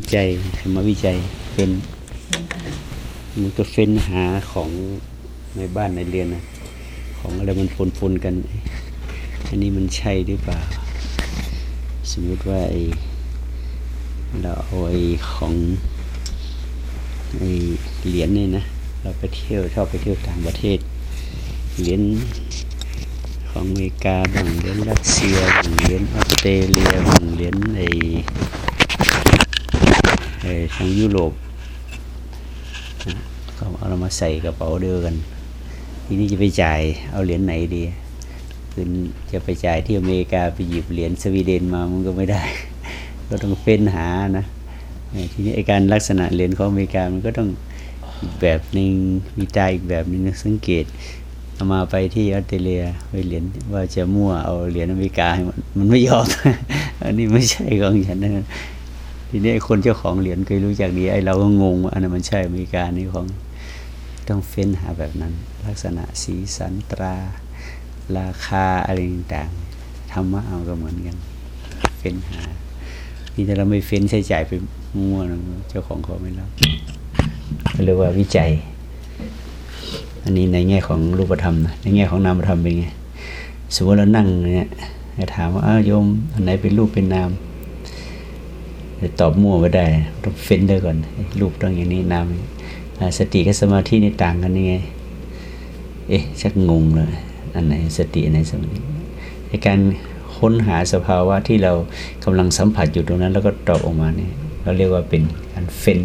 จัยธรรมวิจัยเป็นมันก็เฟ้นหาของในบ้านในเรือนนะของอะไรมันปนกันอันนี้มันใช่หรือเปล่าสมมุติว่าเราเอาของเหรียญเนี่ยนะเราไปเที่ยวชอบไปเที่ยวต่างประเทศเหรียญของอเมริกาบ้างเหรียญรัสเซียบ้างเหรียญออสเตรเลียบ้างเหรียญทางยุโรปก็เอาเรามาใส่กระเป๋าเดียวกันทีนี้จะไปจ่ายเอาเหรียญไหนดีคือจะไปจ่ายที่อเมริกาไปหยิบเหรียญสวีเดนมามันก็ไม่ได้ก็ต้องเฟ้นหานะทีนี้การลักษณะเหรียญของอเมริกามันก็ต้องอีกแบบนึงมีตาอีกแบบนึงสังเกตเอามาไปที่ออสเตรเลียไปเหรียญว่าจะมั่วเอาเหรียญอเมริกามันไม่ยอม อันนี้ไม่ใช่ของฉันนะทีนี้คนเจ้าของเหรียญเคยรู้จักดีเราก็งงว่าอันนั้นมันใช่อเมริกานี่ของต้องเฟ้นหาแบบนั้นลักษณะสีสันตราราคาอะไรต่างๆธรรมะเอาก็เหมือนกันเฟ้นหานี่ถ้าเราไม่เฟ้นใช้จ่ายไปมั่วเจ้าของเขาไม่รับเรียกว่าวิจัยอันนี้ในแง่ของรูปธรรมนะในแง่ของนามธรรมเป็นไงสมมติเรานั่งเนี่ยถามว่าโยมอันไหนเป็นรูปเป็นนามตอบมั่วไม่ได้ต้องเฟ้นด้วยก่อนรูปต้องอย่างนี้นามสติกับสมาธินี่ต่างกันยังไงชักงงเลยอันไหนสติอันไหนสมาธิในการค้นหาสภาวะที่เรากำลังสัมผัสอยู่ตรงนั้นแล้วก็ตอบออกมาเนี่ยเราเรียกว่าเป็นการเฟ้น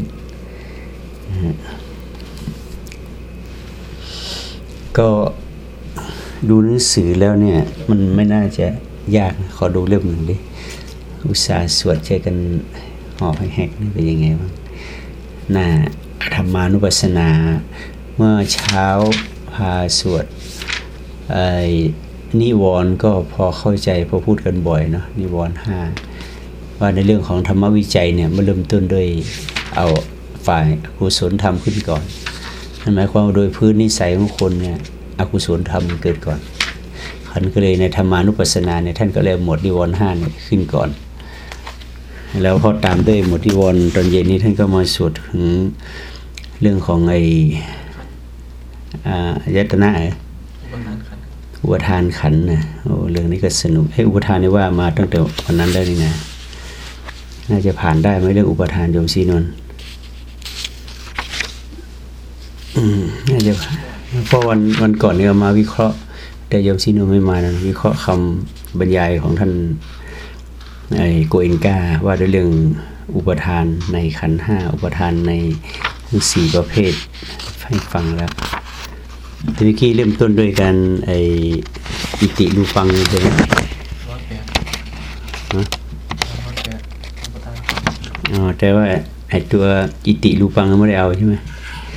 ก็ดูหนังสือแล้วเนี่ยมันไม่น่าจะยากขอดูเล่มหนึ่งดิอุตสาห์สวดใช้กันหอบให้แหกนี่เป็นยังไงบ้างหน้าธรรมานุปัสสนาเมื่อเช้าพาสวดนิวรณ์ก็พอเข้าใจพอพูดกันบ่อยเนาะนิวรณ์ห้าว่าในเรื่องของธรรมวิจัยเนี่ยมันเริ่มต้นด้วยเอาฝ่ายอกุศลธรรมขึ้นก่อนนั่นหมายความว่าโดยพื้นนิสัยของคนเนี่ยอกุศลธรรมเกิดก่อนขันก็เลยในธรรมานุปัสสนาเนี่ยท่านก็เลยหมวดนิวรณ์ห้าเนี่ยขึ้นก่อนแล้วพอตามด้วยหมวดนิวรณ์ตอนเย็นนี้ท่านก็มาสวดถึงเรื่องของอายตนะอุปทานขันธ์นะโอ้เรื่องนี้ก็สนุกอุปทานนี่ว่ามาตั้งแต่วันนั้นได้นี่นะน่าจะผ่านได้ไหมเรื่องอุปทานโยมศรีนนท์น่าจะเพราะวันก่อนเนี่ยมาวิเคราะห์แต่โยมศรีนนท์ไม่มานะวิเคราะห์คำบรรยายของท่านโกเอนกาว่าด้วยเรื่องอุปทานในขันธ์ห้าอุปทานในทั้งสี่ประเภทให้ฟังแล้วทีนี้เริ่มต้นด้วยการอิติรูปังใช่ไหมแต่ว่าตัวอิติรูปังไม่ได้เอาใช่ไหม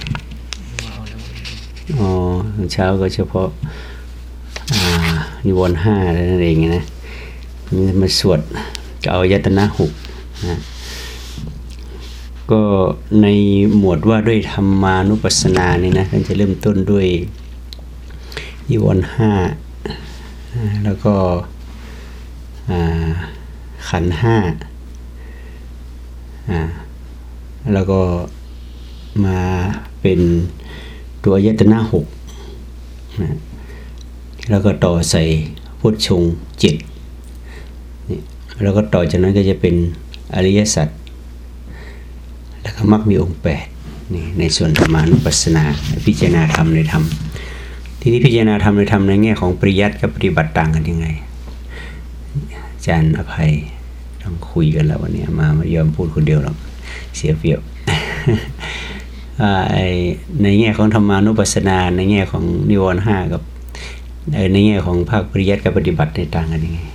เช้าก็เฉพาะนิวรณ์ห้านั่นเองนะมาสวดจะเอายตนะหกนะก็ในหมวดว่าด้วยธรรมานุปัสสนานี่นะท่านจะเริ่มต้นด้วยนิวรณ์ห้าแล้วก็ขันธ์ห้าแล้วก็มาเป็นตัวอายตนะหกนะแล้วก็ต่อใส่พุทธชงเจ็ดแล้วก็ต่อจากนั้นก็จะเป็นอริยสัจแล้วก็มรรคมีองค์8นี่ในส่วนธรรมานุปัสสนาพิจารณาธรรมในธรรมทีนี้พิจารณาธรรมในธรรมในแง่ของปริยัติกับปฏิบัติต่างกันยังไงอาจารย์อภัยต้องคุยกันแล้ววันนี้ไม่ยอมพูดคนเดียวหรอกเสียเปรียบ ในแง่ของธรรมานุปัสสนาในแง่ของนิวรณ์ห้ากับในแง่ของภาคปริยัติกับปฏิบัติในต่างกันยังไง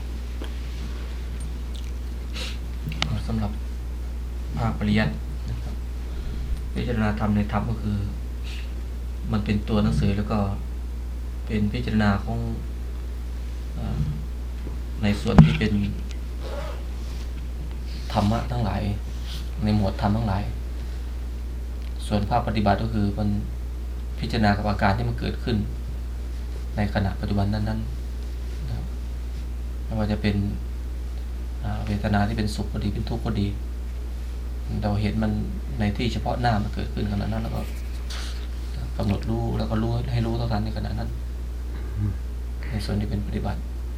สำหรับภาคปริยัติพิจารณาธรรมในธรรมก็คือมันเป็นตัวหนังสือแล้วก็เป็นพิจารณาของในส่วนที่เป็นธรรมะทั้งหลายในหมวดธรรมทั้งหลายส่วนภาคปฏิบัติก็คือมันพิจารณากับอาการที่มันเกิดขึ้นในขณะปัจจุบันนั้นๆไม่ว่าจะเป็นเวทนาที่เป็นสุขก็ดีเป็นทุกข์ก็ดีเราเห็นมันในที่เฉพาะหน้ามันเกิดขึ้นขนาดนั้นแล้วก็กำหนดรู้แล้วก็รู้ให้รู้เท่าทันในขณะนั้นในส่วนที่เป็นปฏิบัติ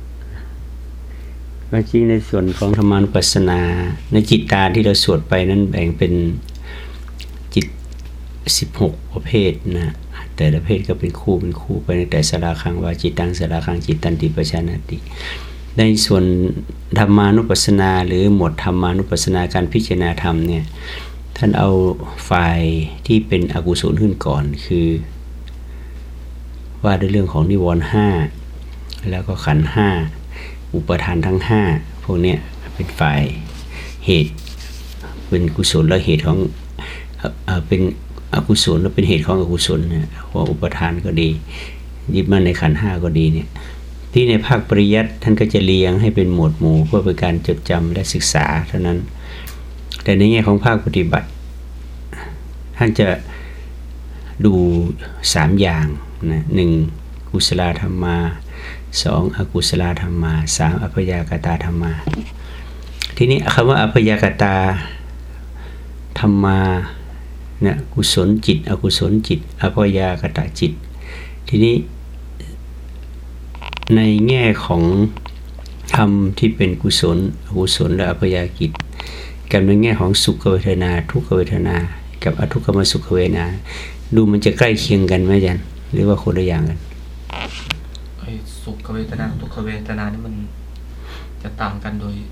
ก็จริงในส่วนของธรรมานุปัสสนาในจิตตาที่เราสวดไปนั้นแบ่งเป็นจิต16ประเภทนะแต่ละประเภทก็เป็นคู่ไปในแต่สราคังวาจิตังสราคังจิตตันติปชานาติในส่วนธรรมานุปัสสนาหรือหมวดธรรมานุปัสสนาการพิจารณาธรรมเนี่ยท่านเอาฝ่ายที่เป็นอกุศลขึ้นก่อนคือว่าด้วยเรื่องของนิวรณ์5แล้วก็ขันธ์5อุปทานทั้ง5พวกเนี้ยเป็นฝ่ายเหตุเป็นกุศลและเหตุของเป็นอกุศลและเป็นเหตุของอกุศลเนี่ยว่าอุปทานก็ดียึดมั่นในขันธ์5ก็ดีเนี่ยที่ในภาคปริยัติท่านก็จะเรียงให้เป็นหมวดหมู่เพื่อเป็นการจดจำและศึกษาเท่านั้นแต่ในแง่ของภาคปฏิบัติท่านจะดู3อย่างนะ1กุศลธรรมา2อกุศลธรรมา3อัพยากตาธรรมาทีนี้คำว่าอัพยากตาธรรมาเนี่ยกุศลจิตอกุศลจิตอัพยากตาจิตทีนี้ในแง่ของธรรมที่เป็นกุศลอกุศลและอัพยากิจกับในแง่ของสุขเวทนาทุกขเวทนากับอทุกขมสุขเวทนาดูมันจะใกล้เคียงกันไหมอาจารย์หรือว่าคนละอย่างกันไอ้สุขเวทนาทุกขเวทนานี่มันจะต่างกันโดย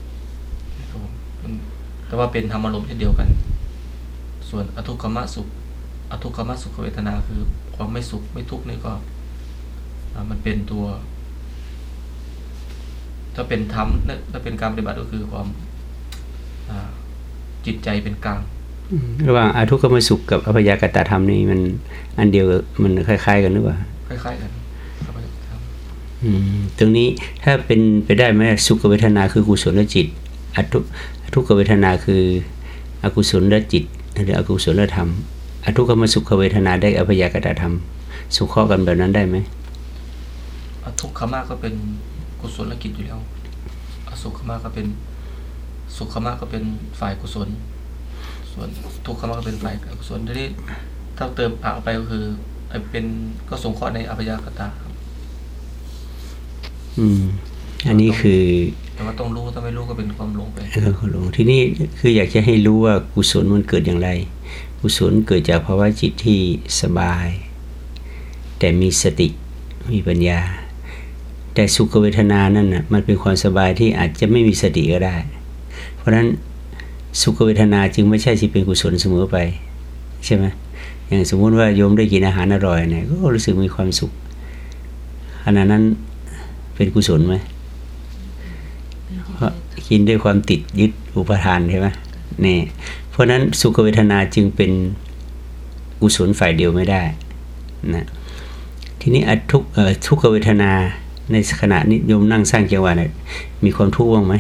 แต่ว่าเป็นธรรมารมณ์เช่นเดียวกันส่วนอทุกขมสุขเวทนาคือความไม่สุขไม่ทุกข์นี่ก็มันเป็นตัวถ้าเป็นธรรมถ้าเป็นการปฏิบัติก็คือความจิตใจเป็นกลางระหว่างอทุกขมสุขกับอัพยากตธรรมนี่มันอันเดียวมันคล้ายๆกันหรือเปล่าคล้ายๆกันตรงนี้ถ้าเป็นไปได้ไหมสุขเวทนาคือกุศลจิตอทุกขเวทนาคืออกุศลจิตหรืออกุศลธรรมอทุกขมสุขเวทนาได้อัพยากตธรรมสุขข้อกันแบบนั้นได้ไหมอทุกขมก็เป็นกุศลกิจอยู่แล้วอสุขมก็เป็นสุขมก็เป็นฝ่ายกุศลส่วนทุกขมก็เป็นฝ่ายอกุศลทีนี้ถ้าเติมอะไปก็คือเป็นก็สงเคราะห์ในอัพยากตาอันนี้คือแต่ว่าต้องรู้ถ้าไม่รู้ก็เป็นความหลงไปความหลงที่นี่คืออยากจะให้รู้ว่ากุศลมันเกิดอย่างไรกุศลเกิดจากภาวะจิตที่สบายแต่มีสติมีปัญญาแต่สุขเวทนานั่นน่ะมันเป็นความสบายที่อาจจะไม่มีสติก็ได้เพราะฉะนั้นสุขเวทนาจึงไม่ใช่ที่เป็นกุศลเสมอไปใช่ไหมอย่างสมมุติว่าโยมได้กินอาหารอร่อยเนี่ยก็รู้สึกมีความสุขขณะนั้นเป็นกุศลไหมเพราะกินด้วยความติดยึดอุปทานใช่ไหมนี่เพราะนั้นสุขเวทนาจึงเป็นกุศลฝ่ายเดียวไม่ได้นะทีนี้ทุกขเวทนาในขณะนี้โยมนั่งสร้างจังหวะเนี่ยมีความทุกข์บ้างไหม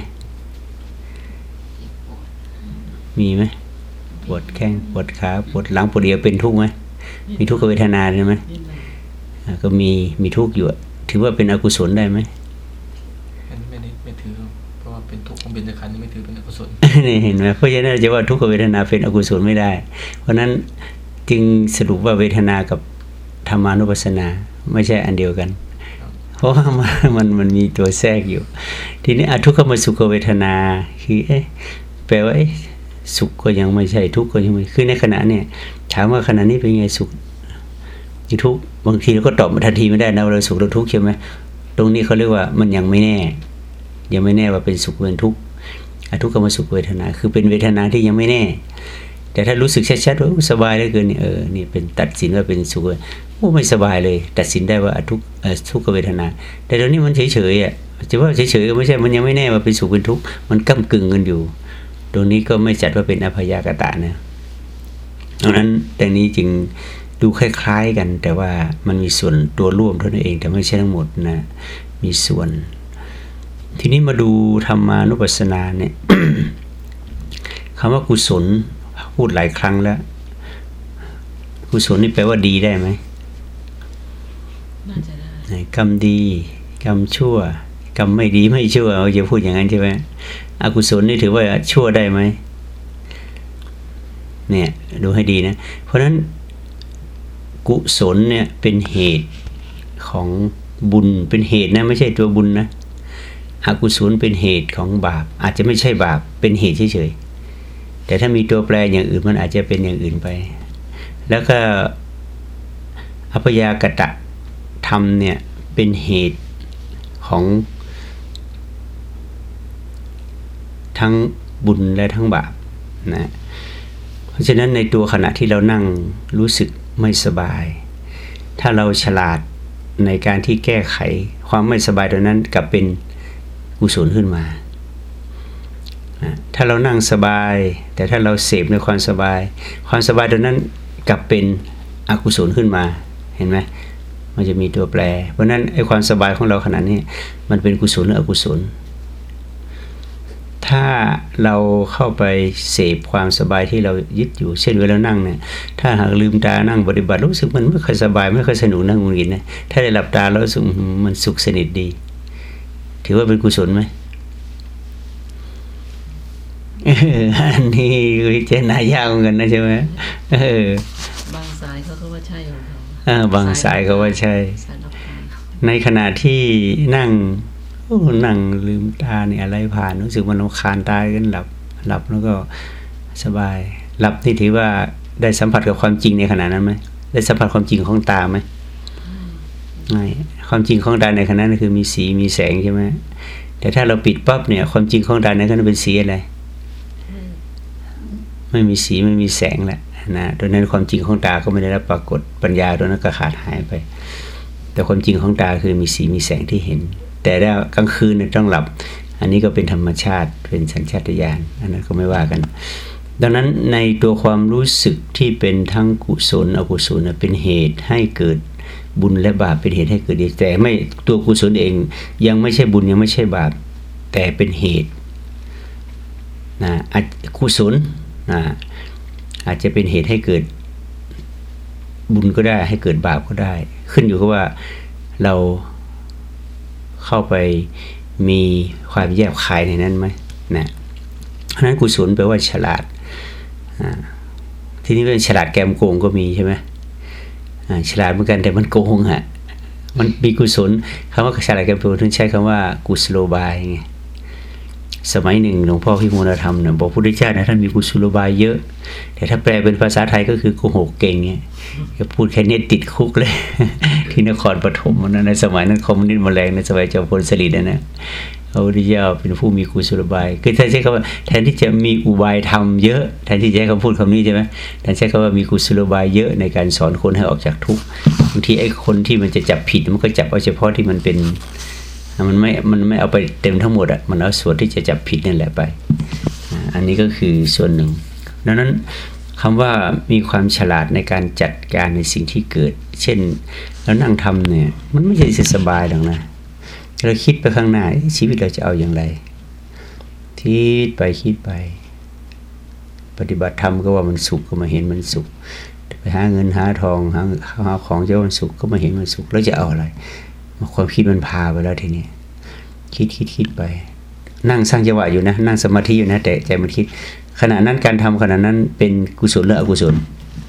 มีไหมปวดแข้งปวดขาปวดหลังปวดเอวเป็นทุกข์ไหมมีทุกขเวทนาใช่ไหมก็มีทุกข์อยู่ถือว่าเป็นอกุศลได้ไหมไม่ถือเพราะว่าเป็นทุกข์ของเบญจขันธ์นี่ไม่ถือเป็นอกุศลนี่เห็นไหมเพราะฉะนั้นจะว่าทุกขเวทนาเป็นอกุศลไม่ได้เพราะนั้นจึงสรุปว่าเวทนากับธรรมานุปัสสนาไม่ใช่อันเดียวกันเพราะว่ามันมีตัวแทรกอยู่ทีนี้อทุกขมสุขเวทนาคือแปลว่าสุขก็ยังไม่ใช่ทุกข์ก็ยังไม่คือในขณะเนี่ยถามว่าขณะนี้เป็นไงสุขหรือทุกข์บางทีเราก็ตอบทันทีไม่ได้นะเราสุขเราทุกข์ใช่ไหมตรงนี้เขาเรียกว่ามันยังไม่แน่ว่าเป็นสุขเป็นทุกข์อทุกขมสุขเวทนาคือเป็นเวทนาที่ยังไม่แน่แต่ถ้ารู้สึกชัดๆว่าสบายเหลือเกินเนี่ยนี่เป็นตัดสินว่าเป็นสุขไม่สบายเลยตัดสินได้ว่าทุกขเวทนาแต่ตอนนี้มันเฉยๆอ่ะจะว่าเฉยๆก็ไม่ใช่มันยังไม่แน่ว่าเป็นสุขเป็นทุกข์มันก้ำกึ่งกันอยู่ตรงนี้ก็ไม่จัดว่าเป็นอัพยากตะนะดังนั้นแต่นี้จึงดูคล้ายๆกันแต่ว่ามันมีส่วนตัวร่วมเท่านั้นเองแต่ไม่ใช่ทั้งหมดนะมีส่วนทีนี้มาดูธรรมานุปัสสนาเนี่ย คำว่ากุศลพูดหลายครั้งแล้วกุศลนี่แปลว่าดีได้ไหมน่าจะได้กรรมดีกรรมชั่วกรรมไม่ดีไม่ชั่วเราจะพูดอย่างนั้นใช่ไหมอกุศลนี่ถือว่าชั่วได้ไหมเนี่ยดูให้ดีนะเพราะฉะนั้นกุศลเนี่ยเป็นเหตุของบุญเป็นเหตุนะไม่ใช่ตัวบุญนะอกุศลเป็นเหตุของบาปอาจจะไม่ใช่บาปเป็นเหตุเฉยๆแต่ถ้ามีตัวแปรอย่างอื่นมันอาจจะเป็นอย่างอื่นไปแล้วก็อัพยากตะธรรมเนี่ยเป็นเหตุของทั้งบุญและทั้งบาปนะเพราะฉะนั้นในตัวขณะที่เรานั่งรู้สึกไม่สบายถ้าเราฉลาดในการที่แก้ไขความไม่สบายตรงนั้นกลับเป็นกุศลขึ้นมานะถ้าเรานั่งสบายแต่ถ้าเราเสพในความสบายตรงนั้นกลับเป็นอกุศลขึ้นมาเห็นไหมมันจะมีตัวแปรเพราะนั้นไอ้ความสบายของเราขณะนี้มันเป็นกุศลหรืออกุศลถ้าเราเข้าไปเสพความสบายที่เรายึดอยู่เช่นเวลานั่งเนี่ยถ้าหากลืมตานั่งปฏิบัติรู้สึกมันไม่ค่อยสบายไม่ค่อยสนุกนั่งงุนงิดนะถ้าได้หลับตาแล้วรู้สึกมันสุขสนิทดีถือว่าเป็นกุศลไหมอันนี้วิจารณายากเหมือนกันนะใช่ไหมบางสายเขาก็ว่าใช่ของเขาบางสายเขาว่าใช่ในขณะที่นั่งลืมตาเนี่ยอะไรผ่านรู้สึกมันรำคาญตากันหลับแล้วก็สบายหลับนี่ถือว่าได้สัมผัสกับความจริงในขณะนั้นไหมได้สัมผัสความจริงของตาไหมไม่ความจริงของตาในขณะนั้นคือมีสีมีแสงใช่ไหมแต่ถ้าเราปิดปั๊บเนี่ยความจริงของตาในขณะนั้นเป็นสีอะไรไม่มีสีไม่มีแสงแหละนะดังนั้นความจริงของตาก็ไม่ได้รับปรากฏปัญญาตัวนั้นก็ขาดหายไปแต่ความจริงของตาคือมีสีมีแสงที่เห็นแต่ถ้ากลางคืนเนี่ยต้องหลับอันนี้ก็เป็นธรรมชาติเป็นสัญชาตญาณอันนั้นก็ไม่ว่ากันดังนั้นในตัวความรู้สึกที่เป็นทั้งกุศลอกุศลเป็นเหตุให้เกิดบุญและบาปเป็นเหตุให้เกิดดีแต่ไม่ตัวกุศลเองยังไม่ใช่บุญยังไม่ใช่บาปแต่เป็นเหตุนะกุศลอาจจะเป็นเหตุให้เกิดบุญก็ได้ให้เกิดบาปก็ได้ขึ้นอยู่กับว่าเราเข้าไปมีความแยบคายในนั้นไหมนะเพราะนั้นกุศลแปลว่าฉลาดที่นี้เป็นฉลาดแกมโกงก็มีใช่ไหมฉลาดเหมือนกันแต่มันโกงมันมีกุศลคำว่าฉลาดแกมโกงถึงใช้คำว่ากุศโลบายไงสมัยหนึ่งหลวงพ่อพิมูลธรรมเนี่ยบอกพุทธเจ้านะท่านมีกุศโลบายเยอะแต่ถ้าแปลเป็นภาษาไทยก็คือโกหกเก่งเนี่ยจะพูดแค่นี้ติดคุกเลยที่นครปฐมนะในสมัยนั้นคอมมิวนิสต์มาแรงในสมัยจอมพลสฤษดิ์นะพระพุทธเจ้าเป็นผู้มีกุศโลบายคือท่านใช้คำว่าแทนที่จะมีอุบายธรรมเยอะแทนที่จะใช้คำพูดคำนี้ใช่ไหมท่านใช้คำว่ามีกุศโลบายเยอะในการสอนคนให้ออกจากทุกข์บางทีไอ้คนที่มันจะจับผิดมันก็จับเอาเฉพาะที่มันเป็นมันไม่เอาไปเต็มทั้งหมดมันเอาส่วนที่จะจับผิดนั่นแหละไปอันนี้ก็คือส่วนหนึ่งดังนั้นคำว่ามีความฉลาดในการจัดการในสิ่งที่เกิดเช่นเรานั่งทำเนี่ยมันไม่ใช่สบายหรอกนะเราคิดไปข้างหน้าชีวิตเราจะเอาอย่างไรคิดไปปฏิบัติธรรมก็ว่ามันสุขก็มาเห็นมันสุขไปหาเงินหาทองหาของเจ้ามันสุขก็มาเห็นมันสุขแล้วจะเอาอะไรความคิดมันพาไปแล้วทีนี้คิดไปนั่งสร้างจังหวะอยู่นะนั่งสมาธิอยู่นะแต่ใจมันคิดขณะนั้นการทำขณะนั้นเป็นกุศลหรืออกุศล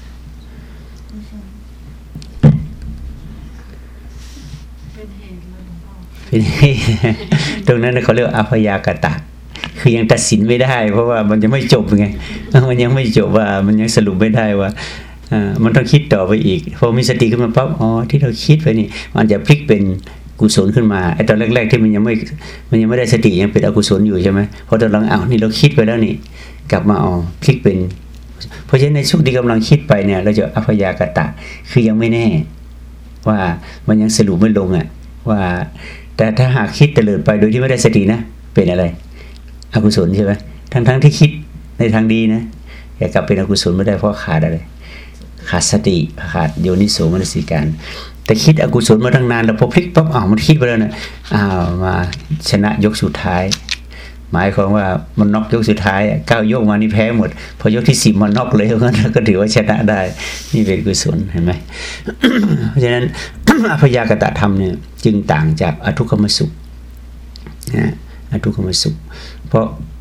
เป็นเหตุตรงนั้นเขาเรียกอัพยากตะคือยังตัดสินไม่ได้เพราะว่ามันยังไม่จบไงมันยังไม่จบว่ามันยังสรุปไม่ได้ว่ามันต้องคิดต่อไปอีกพอมีสติขึ้นมาปั๊บที่เราคิดไปนี่มันจะพลิกเป็นกุศลขึ้นมาไอ้ตอนแรกๆที่มันยังไม่ได้สติยังเป็นอกุศลอยู่ใช่ไหมพอตอนหลังนี่เราคิดไปแล้วนี่กลับมาพลิกเป็นเพราะฉะนั้นในช่วงที่กำลังคิดไปเนี่ยเราจะอัพยากตะคือยังไม่แน่ว่ามันยังสรุปไม่ลงว่าแต่ถ้าหากคิดเตลิดไปโดยที่ไม่ได้สตินะเป็นอะไรอกุศลใช่ไหมทั้งที่คิดในทางดีนะแต่กลับเป็นอกุศลไม่ได้เพราะขาดอะไรขาดสติขาดโยนิโสมนสิการแต่คิดอกุศลมาตั้งนานแล้วพอพลิกปั๊บมันคิดไปแล้วนะมาชนะยกสุดท้ายหมายความว่ามันน็อกยกสุดท้าย9ยกมานี่แพ้หมดพอยกที่10มันน็อกเลยงั้นก็ถือว่าชนะได้นี่เป็นกุศลเห็นไหม เพราะฉะนั้น อัพยากตธรรมเนี่ยจึงต่างจากอทุกขมสุขอทุกขมสุขเพราะ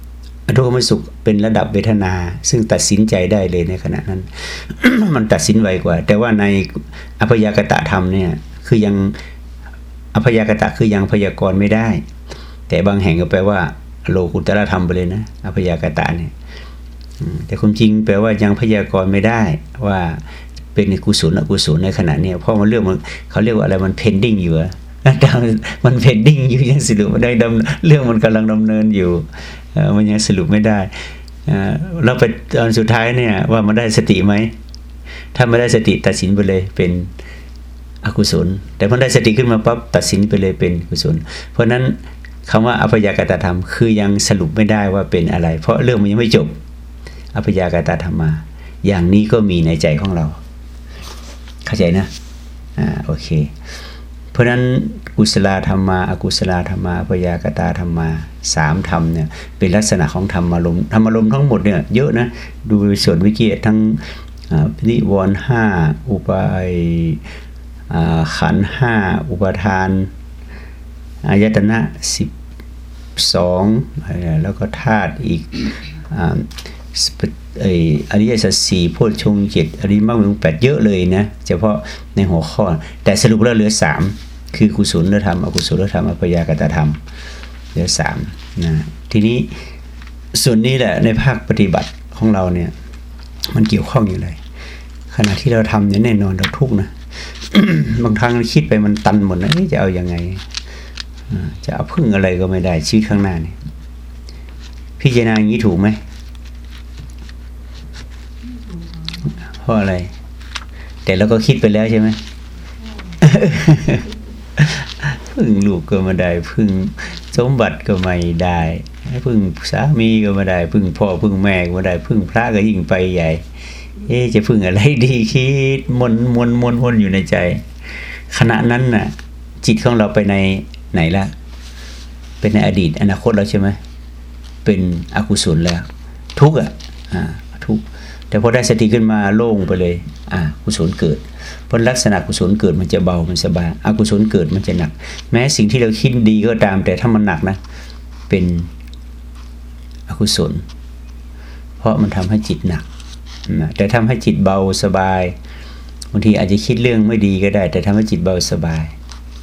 ทุกขมสุขเป็นระดับเวทนาซึ่งตัดสินใจได้เลยในขณะนั้น มันตัดสินไวกว่าแต่ว่าในอพยากตธรรมเนี่ยคือยังอพยากตะคือยังพยากรณ์ไม่ได้แต่บางแห่งก็แปลว่าโลกุตตรธรรมไปเลยนะอพยากตะเนี่ยแต่ความจริงแปลว่ายังพยากรณ์ไม่ได้ว่าเป็นกุศลอกุศลในขณะนี้เพราะมันเรื่องมันเขาเรียกว่าอะไรมัน pending อยู่มัน pending อยู่ยังสรุปไม่ได้เรื่องมันกำลังดำเนินอยู่มันยังสรุปไม่ได้แล้วไปตอนสุดท้ายเนี่ยว่ามันได้สติไหมถ้าไม่ได้สติตัดสินไปเลยเป็นอกุศลแต่พอได้สติขึ้นมาปั๊บตัดสินไปเลยเป็นกุศลเพราะนั้นคำว่าอพยากตธรรมคือยังสรุปไม่ได้ว่าเป็นอะไรเพราะเรื่องมันยังไม่จบอพยากตธรรมาอย่างนี้ก็มีในใจของเราเข้าใจนะโอเคเพราะนั้นกุศลธรรมาอกุศลธรรมาอพยากตธรรมา3ธรรมเนี่ยเป็นลักษณะของธรรมารมณ์ทั้งหมดเนี่ยเยอะนะดูส่วนวิกิทั้งนิวรณ์5อุปายขันธ์5อุปทานอายตนะ12แล้วก็ธาตุอีกอริยสัจ4โพชฌงค์7อริยมรรคมีองค์8เยอะเลยนะเฉพาะในหัวข้อแต่สรุปแล้วเหลือ3คือกุศลธรรมอกุศลธรรมอพยากตธรรมเหลือ3นะทีนี้ส่วนนี้แหละในภาคปฏิบัติของเราเนี่ยมันเกี่ยวข้องอยู่เลยขณะที่เราทำเนี่ยแน่นอนเราทุกข์นะ บางครั้งคิดไปมันตันหมดนะจะเอายังไงจะเอาพึ่งอะไรก็ไม่ได้ชีวิตข้างหน้านี่พิจารณาอย่างนี้ถูกไหมเพราะอะไรแต่เราก็คิดไปแล้วใช่ไหม พึ่งลูกก็ไม่ได้พึ่งสมบัติก็ไม่ได้พึ่งสามีก็ไม่ได้พึ่งพ่อพึ่งแม่ก็ไม่ได้พึ่งพระก็ยิ่งไปใหญ่จะพึ่งอะไรดีคิดมนอยู่ในใจขณะนั้นน่ะจิตของเราไปในไหนละเป็นในอดีตอนาคตแล้วใช่ไหมเป็นอกุศลแล้วทุกข์ทุกข์แต่พอได้สติขึ้นมาโล่งไปเลยกุศลเกิดเพราะลักษณะกุศลเกิดมันจะเบามันสบายอกุศลเกิดมันจะหนักแม้สิ่งที่เราคิดดีก็ตามแต่ถ้ามันหนักนะเป็นอกุศลเพราะมันทำให้จิตหนักแต่ทำให้จิตเบาสบายบางทีอาจจะคิดเรื่องไม่ดีก็ได้แต่ทำให้จิตเบาสบาย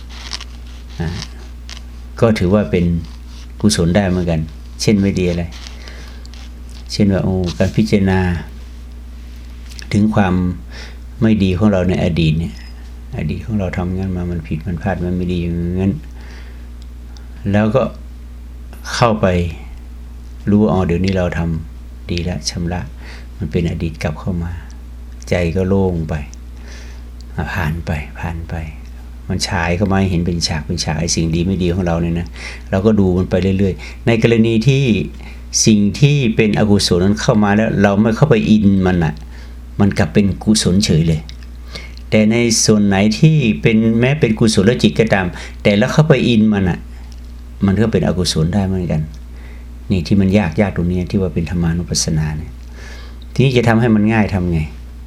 ก็ถือว่าเป็นกุศลได้เหมือนกันเช่นไม่ดีอะไรเช่นว่าการพิจารณาถึงความไม่ดีของเราในอดีตเนี่ยอดีตของเราทำงั้นมามันผิดมันพลาดมันไม่ดีอย่างนั้นแล้วก็เข้าไปรู้เดี๋ยวนี้เราทำดีแล้วชำระมันเป็นอดีตกลับเข้ามาใจก็โล่งไปผ่านไปมันฉายเข้ามาเห็นเป็นฉากไอ้สิ่งดีไม่ดีของเราเนี่ยนะเราก็ดูมันไปเรื่อยๆในกรณีที่สิ่งที่เป็นอกุศลนั้นเข้ามาแล้วเราไม่เข้าไปอินมันกลับเป็นกุศลเฉยเลยแต่ในส่วนไหนที่เป็นแม้เป็นกุศลจิตก็ตามแต่แล้วเข้าไปอินมันก็เป็นอกุศลได้เหมือนกันนี่ที่มันยากตรงนี้ที่ว่าเป็นธรรมานุปัสสนาเนี่ยทีนี้จะทำให้มันง่ายทำไง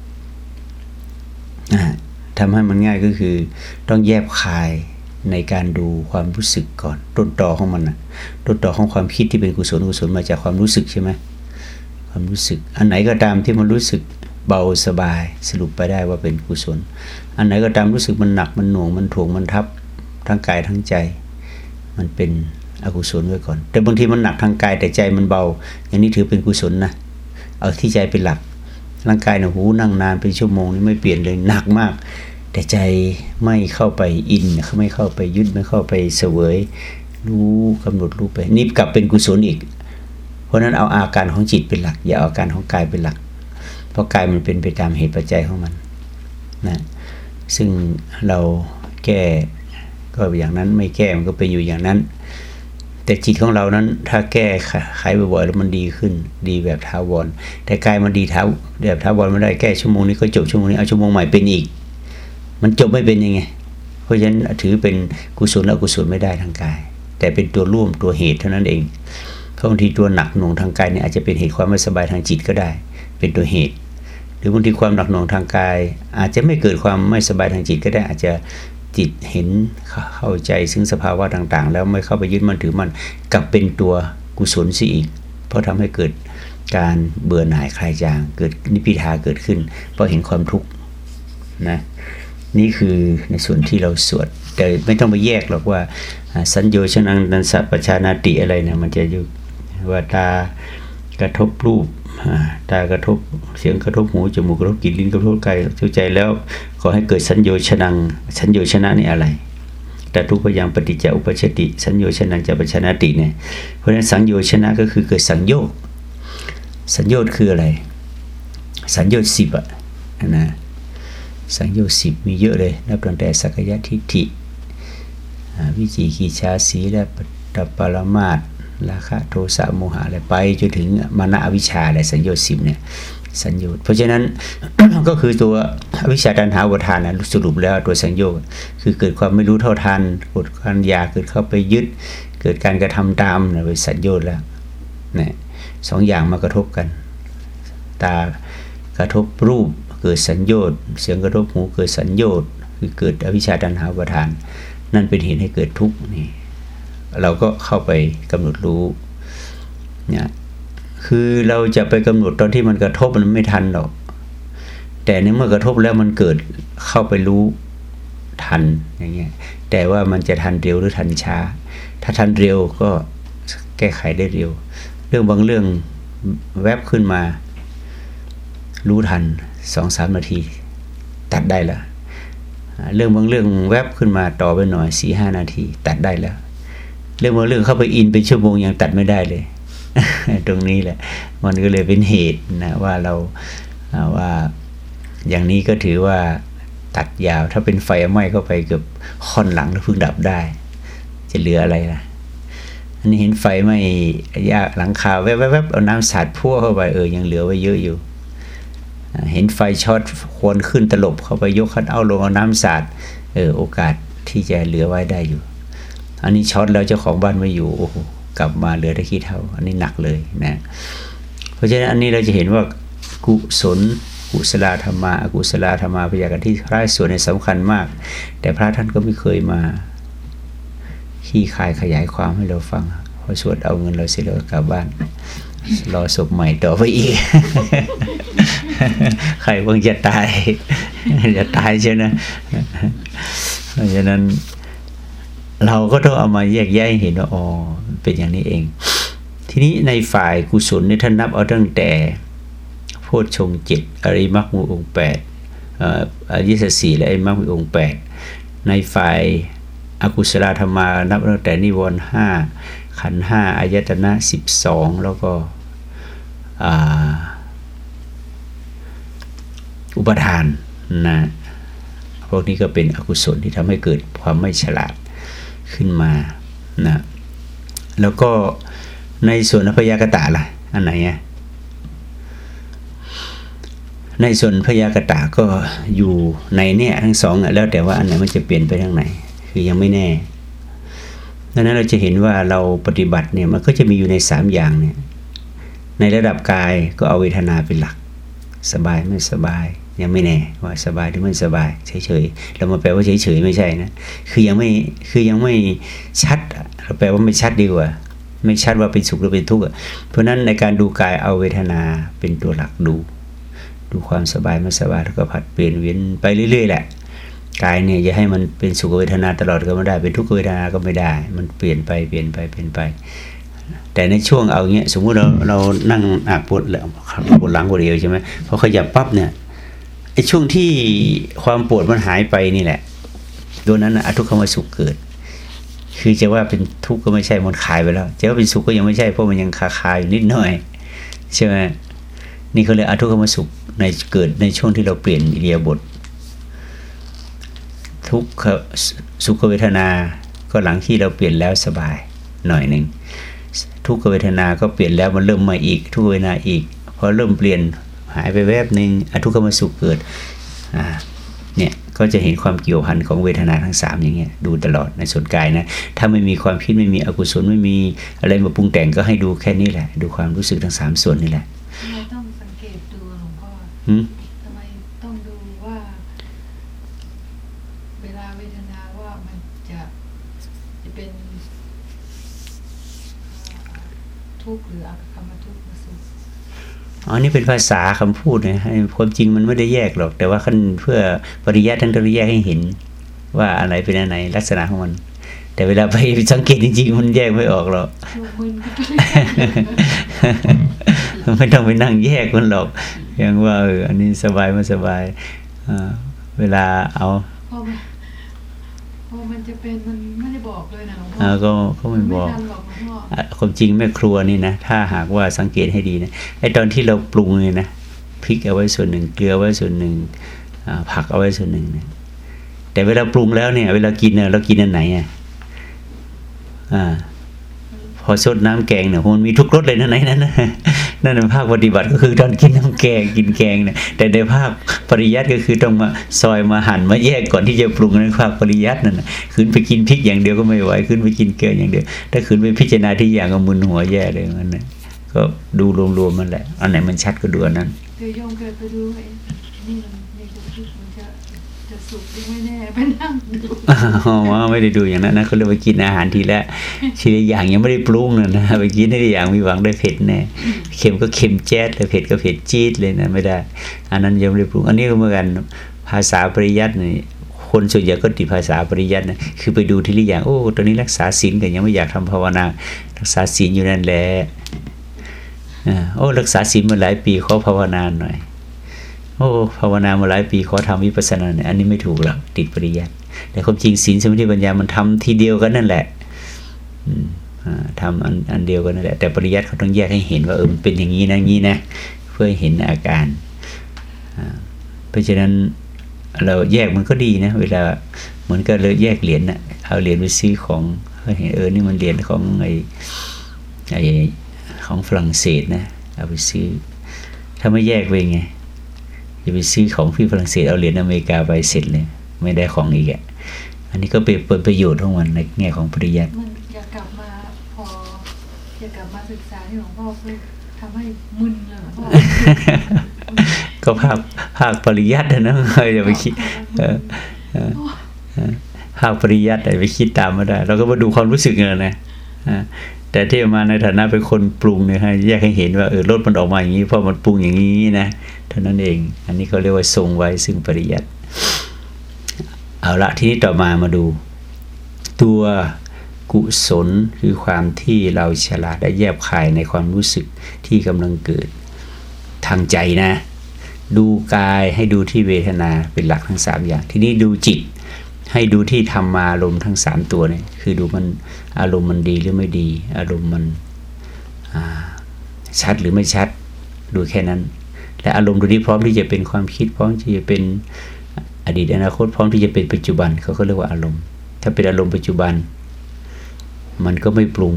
ทำให้มันง่ายก็คือต้องแยบคายในการดูความรู้สึกก่อนต้นตอของมันต้นตอของความคิดที่เป็นกุศลมาจากความรู้สึกใช่ไหมความรู้สึกอันไหนก็ตามที่มันรู้สึกเบาสบายสรุปไปได้ว่าเป็นกุศลอันไหนก็ตามรู้สึกมันหนักมันหน่วงมันถ่วงมันทับทั้งกายทั้งใจมันเป็นอกุศลไว้ก่อนแต่บางทีมันหนักทางกายแต่ใจมันเบาอย่างนี้ถือเป็นกุศลนะเอาที่ใจเป็นหลักร่างกายเนี่ยนั่งนานเป็นชั่วโมงนี่ไม่เปลี่ยนเลยหนักมากแต่ใจไม่เข้าไปอินไม่เข้าไปยึดไม่เข้าไปเสวยรู้กำหนดรู้ไปนี่กลับเป็นกุศลอีกเพราะนั้นเอาอาการของจิตเป็นหลักอย่าเอาอาการของกายเป็นหลักเพราะกายมันเป็นไปตามเหตุปัจจัยของมันนะซึ่งเราแก้ก็อย่างนั้นไม่แก้มันก็เป็นอยู่อย่างนั้นแต่จิตของเรานั้นถ้าแก้ไขบ่อยๆแล้วมันดีขึ้นดีแบบถาวรแต่กายมันดีแบบถาวรไม่ได้แก้ชั่วโมงนี้ก็จบชั่วโมงนี้เอาชั่วโมงใหม่เป็นอีกมันจบไม่เป็นยังไงเพราะฉะนั้นถือเป็นกุศลอกุศลไม่ได้ทางกายแต่เป็นตัวร่วมตัวเหตุเท่านั้นเองเพราะบางทีตัวหนักหน่วงทางกายเนี่ยอาจจะเป็นเหตุความไม่สบายทางจิตก็ได้เป็นตัวเหตุหรือบางทีความหนักหน่วงทางกายอาจจะไม่เกิดความไม่สบายทางจิตก็ได้อาจจะจิตเห็นเข้าใจซึ่งสภาวะต่างๆแล้วไม่เข้าไปยึดมั่นถือมันกลับเป็นตัวกุศลสิอีกเพราะทำให้เกิดการเบื่อหน่ายคลายจางเกิดนิพพิทาเกิดขึ้นเพราะเห็นความทุกข์นะนี่คือในส่วนที่เราสวดแต่ไม่ต้องไปแยกหรอกว่าสัญโยชนังนันสปชานาติอะไรเนี่ยมันจะอยู่ว่าตากระทบรูปตากระทบเสียงกระทบหูจมูกกระทบกลิ่นลิ้นกระทบกายทุกใจแล้วขอให้เกิดสัญโยชนังสัญโยชนะนี่อะไรแต่ทุกพยังปฏิจจอุปชติสัญโยชนังจะปชนาติเนี่ยเพราะฉะนั้นสัญโยชนะก็คือเกิดสัญโยชน์สัญโยชน์คืออะไรสัญโยชน์10นะสัญโยชน์10มีเยอะเลยนับตั้งแต่สักยะทิฏฐิวิจิกิจฉาสีและปัตตปรมาสราคะโทสะโมหะอะไรไปจนถึงมานะอวิชชาอะไรสัญโยชน์10เนี่ยสัญโยชน์เพราะฉะนั้น ก็คือตัวอวิชชาตัณหาอุปาทานนะสรุปแล้วตัวสัญโยชน์คือเกิดความไม่รู้เท่าทันเกิดการอยากเกิดเข้าไปยึดเกิดการกระทำตามนะเป็นสัญโยชน์แล้วเนี่ยสองอย่างมากระทบกันตากระทบรูปเกิดสัญโยชน์เสียงกระทบหูเกิดสัญโยชน์คือเกิดอวิชชาตัณหาอุปาทานนั่นเป็นเหตุให้เกิดทุกข์นี่เราก็เข้าไปกำหนดรู้เนี่ยคือเราจะไปกำหนดตอนที่มันกระทบมันไม่ทันหรอกแต่ในเมื่อกระทบแล้วมันเกิดเข้าไปรู้ทันอย่างเงี้ยแต่ว่ามันจะทันเร็วหรือทันช้าถ้าทันเร็วก็แก้ไขได้เร็วเรื่องบางเรื่องแวบขึ้นมารู้ทัน 2-3 นาทีตัดได้แล้วเรื่องบางเรื่องแวบขึ้นมาต่อไปหน่อย 4-5 นาทีตัดได้แล้วเรื่องบางเรื่องเข้าไปอินเป็นชั่วโมงยังตัดไม่ได้เลย ตรงนี้แหละมันก็เลยเป็นเหตุนะว่าเราว่าอย่างนี้ก็ถือว่าตัดยาวถ้าเป็นไฟไหม้เข้าไปเกือบค่อนหลังแล้วเพิ่งดับได้จะเหลืออะไรล่ะอันนี้เห็นไฟไหม้ยาหลังคาแวบๆเอาน้ำสาดพั่วเข้าไปยังเหลือไว้เยอะอยู่เห็นไฟช็อตควันขึ้นตลบเข้าไปยกคันเอาลงเอาน้ำสาดโอกาสที่จะเหลือไว้ได้อยู่อันนี้ช็อตแล้วเจ้าของบ้านไม่อยู่โอ้โหกลับมาเหลือได้ขี้เท่าอันนี้หนักเลยนะเพราะฉะนั้นอันนี้เราจะเห็นว่ากุศลกุศลธรรมะอกุศลธรรมะพยากันที่พระส่วนในสำคัญมากแต่พระท่านก็ไม่เคยมาขี้คายขยายความให้เราฟังพอสวดเอาเงินเราเสร็จแล้วกลับบ้านรอศพใหม่ต่อไปอีก ใครเพิ่งจะตาย จะตายใช่ไหมเพราะฉะนั้นเราก็ต้องเอามาแยกแยะให้เห็นว่าอ๋อเป็นอย่างนี้เองทีนี้ในฝ่ายกุศลนี่ท่านนับเอาตั้งแต่โพชฌงค์7อริยมรรคมีองค์8อริยสัจ4และอริยมรรคมีองค์8ในฝ่ายอกุศลธรรมานับตั้งแต่นิวรณ์5ขันธ์5อายตนะ12แล้วก็อุปทานนะพวกนี้ก็เป็นอกุศลที่ทำให้เกิดความไม่ฉลาดขึ้นมานะแล้วก็ในส่วนพยากตะล่ะอันไหนในส่วนพยากตะก็อยู่ในเนี่ยทั้งสองแล้วแต่ว่าอันไหนมันจะเปลี่ยนไปทางไหนคือยังไม่แน่ดังนั้นเราจะเห็นว่าเราปฏิบัติเนี่ยมันก็จะมีอยู่ใน3อย่างเนี่ยในระดับกายก็เอาเวทนาเป็นหลักสบายไม่สบายยังไม่แน่ว่าสบายหรือไม่สบายเฉยๆเรามาแปลว่าเฉยๆไม่ใช่นะคือยังไม่ชัดเราแปลว่าไม่ชัดดีกว่าไม่ชัดว่าเป็นสุขหรือเป็นทุกข์เพราะนั้นในการดูกายเอาเวทนาเป็นตัวหลักดูความสบายไม่สบายแล้วก็ผัดเปลี่ยนเวียนไปเรื่อยๆแหละกายเนี่ยอย่าให้มันเป็นสุขเวทนาตลอดก็ไม่ได้เป็นทุกขเวทนาก็ไม่ได้มันเปลี่ยนไปแต่ในช่วงเอาเงี้ยสมมุติเรานั่งปวดหลังปวดเอวใช่ไหมพอขยับปั๊บเนี่ยไอ้ช่วงที่ความปวดมันหายไปนี่แหละตัวนั้นอทุกขมสุขเกิดคือจะว่าเป็นทุกข์ก็ไม่ใช่มันคลายไปแล้วจะว่าเป็นสุขก็ยังไม่ใช่เพราะมันยังคาอยู่นิดหน่อยใช่ไหมนี่เขาเรียกอทุกขมสุขในเกิดในช่วงที่เราเปลี่ยนอิริยาบถทุกขสุขเวทนาก็หลังที่เราเปลี่ยนแล้วสบายหน่อยนึงทุกขเวทนาก็เปลี่ยนแล้วมันเริ่มมาอีกทุกเวทนาอีกพอเริ่มเปลี่ยนหายไปแวบนึงอทุกขมสุขเกิดเนี่ยก็จะเห็นความเกี่ยวพันของเวทนาทั้ง3อย่างเงี้ยดูตลอดในส่วนกายนะถ้าไม่มีความคิดไม่มีอกุศลไม่มีอะไรมาปรุงแต่งก็ให้ดูแค่นี้แหละดูความรู้สึกทั้ง3ส่วนนี่แหละทำไมต้องสังเกตดูหลวงพ่อทำไมต้องดูว่าเวลาเวทนาว่ามันจะเป็นทุกข์หรืออัปคัมมทุอันนี้เป็นภาษาคำพูดนะความจริงมันไม่ได้แยกหรอกแต่ว่าขั้นเพื่อปริยัติท่านก็แยกให้เห็นว่าอะไรเป็นอะไรลักษณะของมันแต่เวลาไปสังเกตจริงๆมันแยกไม่ออกหรอก ไม่ต้องไปนั่งแยกมันหรอกอย่างว่าอันนี้สบายไม่สบายเวลาเอาพอมันจะเป็นมันไม่ได้บอกเลยนะหลวงพ่อก็ไม่บอกความจริงแม่ครัวนี่นะถ้าหากว่าสังเกตให้ดีนะไอ้ตอนที่เราปรุงเนี่ยนะพริกเอาไว้ส่วนหนึ่งเกลือไว้ส่วนหนึ่งผักเอาไว้ส่วนหนึ่งนะแต่เวลาปรุงแล้วเนี่ยเวลากินเนี่ยเรากินอันไหนพอซดน้ำแกงเนี่ยมันมีทุกรสเลยนะไหนนั้นนะนั่นในภาคปฏิบัติก็คือตอนกินน้ำแกงกินแกงเนี่ยแต่ในภาคปริยัติก็คือต้องมาซอยมาหั่นมาแยกก่อนที่จะปรุงในภาคปริยัตินั่นนะคืนไปกินพริกอย่างเดียวก็ไม่ไหวคืนไปกินเกลืออย่างเดียวถ้าคืนไปพิจารณาที่อย่างก็มึนหัวแย่เลยมันนะก็ดูรวมๆมันแหละอันไหนมันชัดก็ดูอันนั้นเดี๋ยวโยมเกิดไปดูนี่มันจะสุกหรือไม่แน่ไปนั่งดูไม่ได้ดูอย่างนั้นนะเขาเรียกว่ากินอาหารทีละอย่างยังไม่ได้ปรุงนะไปกินได้อย่างมีหวังได้เผ็ดแน่เค็มก็เค็มแจ๊ดเลยเผ็ดก็เผ็ดจี๊ดเลยนะไม่ได้อันนั้นยังไม่ได้ปรุงอันนี้ก็เหมือนกันภาษาปริยัตินี่คนส่วนใหญ่ก็ติดภาษาปริยัตินะคือไปดูทีละอย่างโอ้ตอนนี้รักษาศีลกันยังไม่อยากทำภาวนารักษาศีลอยู่นั่นแหละโอ้รักษาศีลมาหลายปีขอภาวนาหน่อยโอ้ภาวนามาหลายปีขอทำวิปัสสนาเนี่ยอันนี้ไม่ถูกหรอกติดปริยัติแต่ความจริงศีลสมาธิปัญญามันทำทีเดียวกันนั่นแหละทำอันเดียวกันนั่นแหละแต่ปริยัติเขาต้องแยกให้เห็นว่ามันเป็นอย่างนี้นะงี้นะเพื่อเห็นอาการเพราะฉะนั้นเราแยกมันก็ดีนะเวลาเหมือนกับเลยแยกเหรียญนะเอาเหรียญไปซื้อของเห็นนี่มันเหรียญของไอ้ของฝรั่งเศสนะเอาไปซื้อถ้าไม่แยกไปไงจะไปซื้อของที่ฝรั่งเศสเอาเหรียญอเมริกาไปเสร็จเลยไม่ได้ของอีกอันนี้ก็เป็นประโยชน์ของมันในแง่ของปริยัติมันอยากกลับมาอยากกลับมาศึกษาที่หลวงพ่อเพื่อทำให้มึนเลยหลวงพ่อก็ภาคปริยัตินะอย่าไปคิดภาคปริยัติไปคิดตามไม่ได้เราก็มาดูความรู้สึกเลยนะแต่ที่มาในฐานะเป็นคนปรุงเนี่ยให้แยกให้เห็นว่ารสมันออกมาอย่างนี้เพราะมันปรุงอย่างนี้นะเท่านั้นเองอันนี้เขาเรียกว่าทรงไว้ซึ่งปริยัติเอาละทีนี้ต่อมาดูตัวกุศลคือความที่เราฉลาดได้แยบคายในความรู้สึกที่กำลังเกิดทางใจนะดูกายให้ดูที่เวทนาเป็นหลักทั้ง3อย่างทีนี้ดูจิตให้ดูที่ธรรมารมณ์ทั้ง3ตัวเนี่ยคือดูมันอารมณ์มันดีหรือไม่ดีอารมณ์มันชัดหรือไม่ชัดดูแค่นั้นและอารมณ์ดูที่พร้อมที่จะเป็นความคิดพร้อมที่จะเป็นอดีตอนาคตพร้อมที่จะเป็นปัจจุบันเขาก็เรียกว่าอารมณ์ถ้าเป็นอารมณ์ปัจจุบันมันก็ไม่ปรุง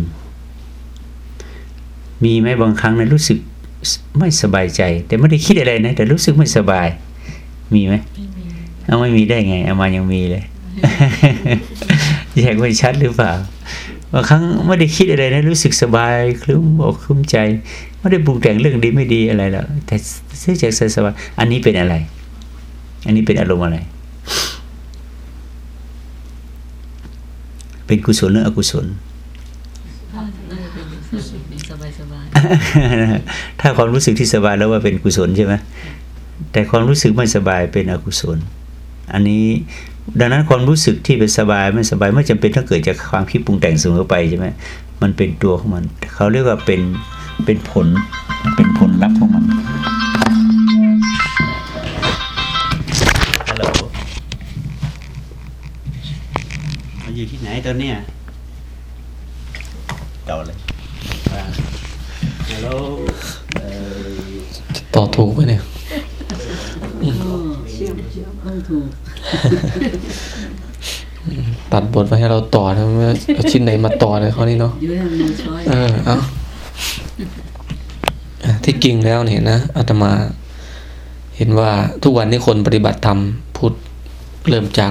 มีไหมบางครั้งนะรู้สึกไม่สบายใจแต่ไม่ได้คิดอะไรนะแต่รู้สึกไม่สบายมีไหมไม่มีได้ไงมายังมีเลย แยกไม่ชัดหรือเปล่าบางครั้งไม่ได้คิดอะไรนะรู้สึกสบายคลุ้มอกคลุ้มใจไม่ได้ปรุงแต่งเรื่องดีไม่ดีอะไรหรอกแต่เสียใจสบายอันนี้เป็นอะไรอันนี้เป็นอารมณ์อะไรเป็นกุศลหรืออกุศลถ้าความรู้สึกที่สบายแล้วว่าเป็นกุศลใช่ไหมแต่ความรู้สึกไม่สบายเป็นอกุศลอันนี้ดังนั้นความรู้สึกที่เป็นสบายไม่สบายไม่จำเป็นต้องเกิดจากความคิดปรุงแต่งเสมอไปใช่ไหมมันเป็นตัวของมันเขาเรียกว่าเป็นผลลัพธ์ของมันฮัลโหลมันอยู่ที่ไหนตอนเนี้ยต่อเลยฮัลโหลต่อถูกไหมเนี่ยเชื่อมถูกตัดบทไว้ให้เราต่อนะว่าชิ้นไหนมาต่อเลยเขานี่เนาะเอาที่จริงแล้วเนี่ยนะอาตมาเห็นว่าทุกวันนี้คนปฏิบัติธรรมพูดเริ่มจาก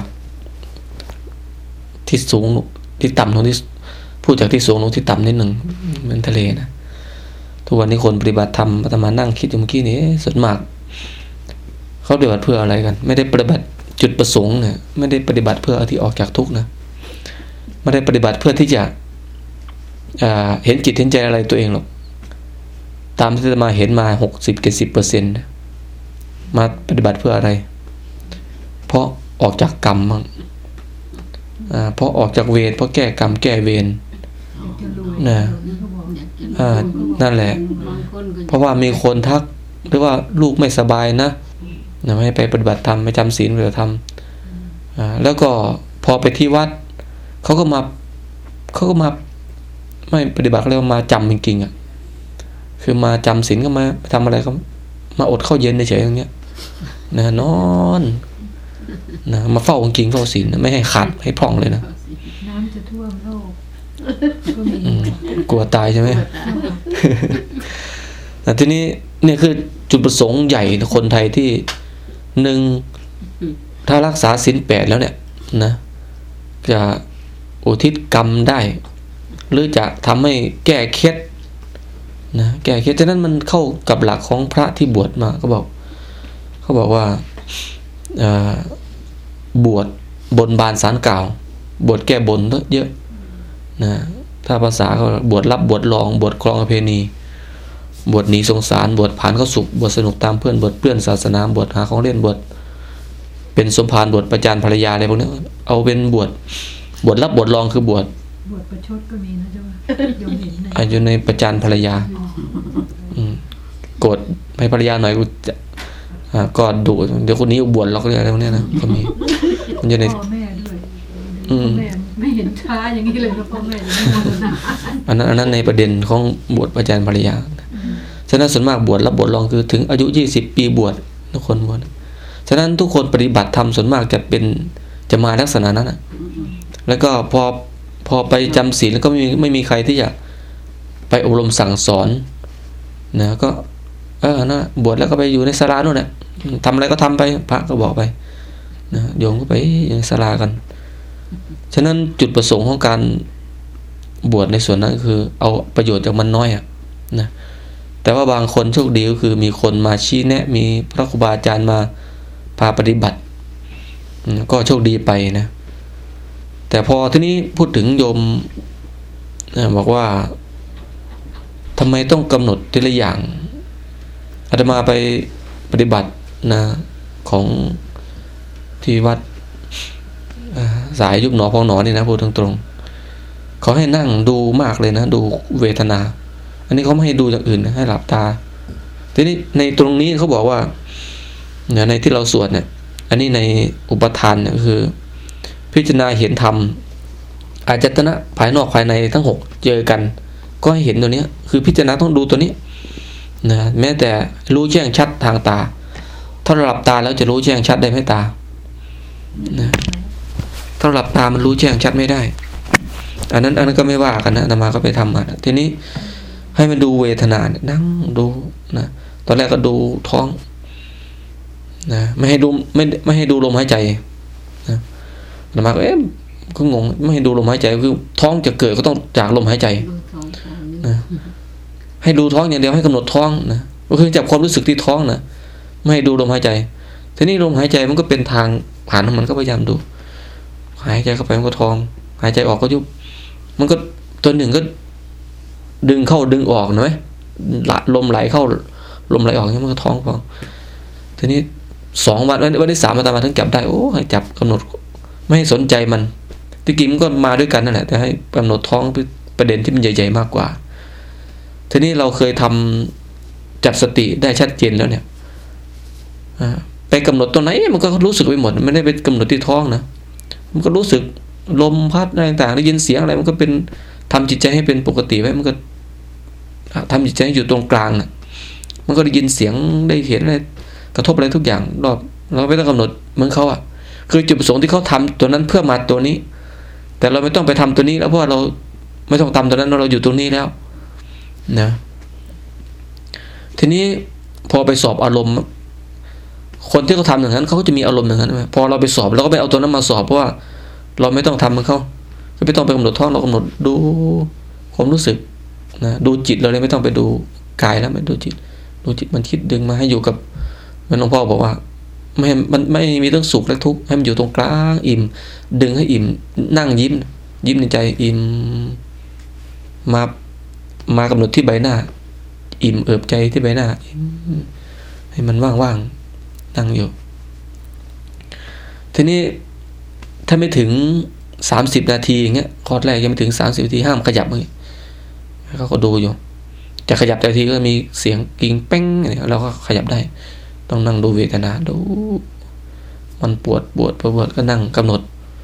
ที่สูงที่ต่ำลงที่พูดจากที่สูงลงที่ต่ำนิดหนึ่งเหมือนทะเลนะทุกวันนี้คนปฏิบัติธรรมอาตมานั่งคิดอยู่เมื่อกี้นี้ส่วนมากเขาปฏิบัติเพื่ออะไรกันไม่ได้ปฏิบัติจุดประสงค์เนี่ยไม่ได้ปฏิบัติเพื่อเอาที่ออกจากทุกข์นะไม่ได้ปฏิบัติเพื่อที่จะเห็นจิตเห็นใจอะไรตัวเองหรอกตามที่อาตมาเห็นมา60-70%มาปฏิบัติเพื่ออะไรเพราะออกจากกรรมบ้างเพราะออกจากเวรเพราะแก้กรรมแก้เวรนะนั่นแหละเพราะว่ามีคนทักหรือว่าลูกไม่สบายนะให้ไปปฏิบัติธรรมไม่จำศีลปฏิบัติธรรมแล้วก็พอไปที่วัดเขาก็มาไม่ปฏิบัติเขาเรียกว่ามาจำจริงๆคือมาจำศีลก็มาทำอะไรก็มาอดข้าวเย็นเฉยๆอย่างเงี้ยนะนอนนะมาเฝ้าจริงๆเฝ้าศีลไม่ให้ขาดให้พร่องเลยนะน้ำจะท่วมโลกกลัวตายใช่ไหม แต่ทีนี้เนี่ยคือจุดประสงค์ใหญ่คนไทยที่หนึ่งถ้ารักษาศีล 8แล้วเนี่ยนะจะอุทิศกรรมได้หรือจะทำให้แก้เคล็ดนะแก้เคล็ดฉะนั้นมันเข้ากับหลักของพระที่บวชมาเขาบอกว่าบวชบนบานศาลกล่าวบวชแก้บนเยอะนะถ้าภาษาเขาบวชรับบวชรองบวชครองประเพณีบวชหนีสงสารบวชผ่านเข้าสุขบวชสนุกตามเพื่อนบวชเพื่อนศาสนาบวชหาของเล่นบวชเป็นสมภารบวชประจานภรรยาอะไรพวกนี้เอาเป็นบวชรับบวชรองคือบวชประชดก็มีนะเจ้าอยู่ในประจานภรรยาโกรธให้ภรรยาหน่อยกูจะก็ดุเดี๋ยวคนนี้บวชล็อกอะไรพวกนี้นะก็มีมันอยู่ในพ่อแม่ด้วยแม่ไม่เห็นช้าอย่างนี้เลยนะพ่อแม่อันนั้นในประเด็นของบวชประจานภรรยาฉะนั้นส่วนมากบวชรับบวชรองคือถึงอายุ20 ปีบวชทุกคนบวชฉะนั้นทุกคนปฏิบัติธรรมส่วนมากจะมาลักษณะนั้นแล้วก็พอไปจำศีลแล้วก็ไม่มีใครที่จะไปอบรมสั่งสอนนะก็นะบวชแล้วก็ไปอยู่ในศาลาโน่นแหละทำอะไรก็ทำไปพระก็บอกไปนะโยมก็ไปอยู่ในศาลากันฉะนั้นจุดประสงค์ของการบวชในส่วนนั้นคือเอาประโยชน์จากมันน้อยนะแต่ว่าบางคนโชคดีก็คือมีคนมาชี้แนะมีพระครูบาอาจารย์มาพาปฏิบัติก็โชคดีไปนะแต่พอทีนี้พูดถึงโยมบอกว่าทำไมต้องกำหนดทีละอย่างอาตมาไปปฏิบัตินะของที่วัดสายยุบหนอพองหนอนี่นะพูดตรงๆเขาให้นั่งดูมากเลยนะดูเวทนาอันนี้เขาไม่ให้ดูอย่างอื่นนะให้หลับตาทีนี้ในตรงนี้เขาบอกว่าในที่เราสวดเนี่ยอันนี้ในอุปทานเนี่ยคือพิจารณาเห็นธรรมอาจตนะภายนอกภายในทั้ง6เจอกันก็ให้เห็นตัวนี้คือพิจารณาต้องดูตัวนี้นะแม้แต่รู้แจ้งชัดทางตาถ้าเราหลับตาแล้วจะรู้แจ้งชัดได้ไหมตานะถ้าหลับตามันรู้แจ้งชัดไม่ได้อันนั้นก็ไม่ว่ากันนะอาตมาก็ไปทำมาทีนี้ให้มันดูเวทนาเนี่ยนั่งดูนะตอนแรกก็ดูท้องนะไม่ให้ดูลมหายใจนะอาตมาก็ก็งงไม่ให้ดูลมหายใจคือท้องจะเกิดก็ต้องจากลมหายใจนะให้ดูท้องอย่างเดียวให้กำหนดท้องนะก็คือจับความรู้สึกที่ท้องนะไม่ให้ดูลมหายใจทีนี้ลมหายใจมันก็เป็นทางผ่านของมันก็พยายามดูหายใจเข้าไปมันก็ท้องหายใจออกก็ยุบมันก็ตัวหนึ่งก็ดึงเข้าดึงออกนะไหมลมไหลเข้าลมไหลออกมันก็ท้องพอทีนี้2 วันที่ 3อาตมาถึงจับได้โอ้ให้จับกำหนดไม่ให้สนใจมันที่จริงมันก็มาด้วยกันนั่นแหละแต่ให้กำหนดท้องประเด็นที่มันใหญ่ๆมากกว่าทีนี้เราเคยทำจับสติได้ชัดเจนแล้วเนี่ยไปกำหนดตัวไหนมันก็รู้สึกไปหมดไม่ได้ไปกำหนดที่ท้องนะมันก็รู้สึกลมพัดอะไรต่างๆได้ยินเสียงอะไรมันก็เป็นทำจิตใจให้เป็นปกติไว้มันก็ทำจิตใจให้อยู่ตรงกลางนะมันก็ได้ยินเสียงได้เห็นอะไรกระทบอะไรทุกอย่างรอบเราไม่ต้องกำหนดเหมือนเขาคือจุดประสงค์ที่เขาทำตัวนั้นเพื่อมาตัวนี้แต่เราไม่ต้องไปทำตัวนี้แล้วเพราะว่าเราไม่ต้องทำตัวนั้นเราอยู่ตรงนี้แล้วนะทีนี้พอไปสอบอารมณ์คนที่เขาทำอย่างนั้นเขาก็จะมีอารมณ์อย่างนั้นพอเราไปสอบเราก็ไปเอาตัวนั้นมาสอบเพราะว่าเราไม่ต้องทำเหมือนเขาไม่ต้องไปกำหนดท้องเรากำหนดดูความรู้สึกนะดูจิตเราเลยไม่ต้องไปดูกายแล้วไม่ดูจิตมันคิดดึงมาให้อยู่กับหลวงพ่อบอกว่ามันไม่มีเรื่องสุขและทุกข์ให้มันอยู่ตรงกลางอิ่มดึงให้อิ่มนั่งยิ้มในใจอิ่มมากำหนดที่ใบหน้าอิ่มเอิบใจที่ใบหน้าให้มันว่างๆนั่งอยู่ทีนี้ถ้าไม่ถึง30นาทีอย่างเงี้ยคอร์สแรกยังไม่ถึง30นาทีห้ามขยับเลยเขาก็ดูอยู่จะขยับแต่ทีก็มีเสียงกิ้งเป้งอะไรเราก็ขยับได้ต้องนั่งดูเวทนาดูมันปวดก็นั่งกำหนด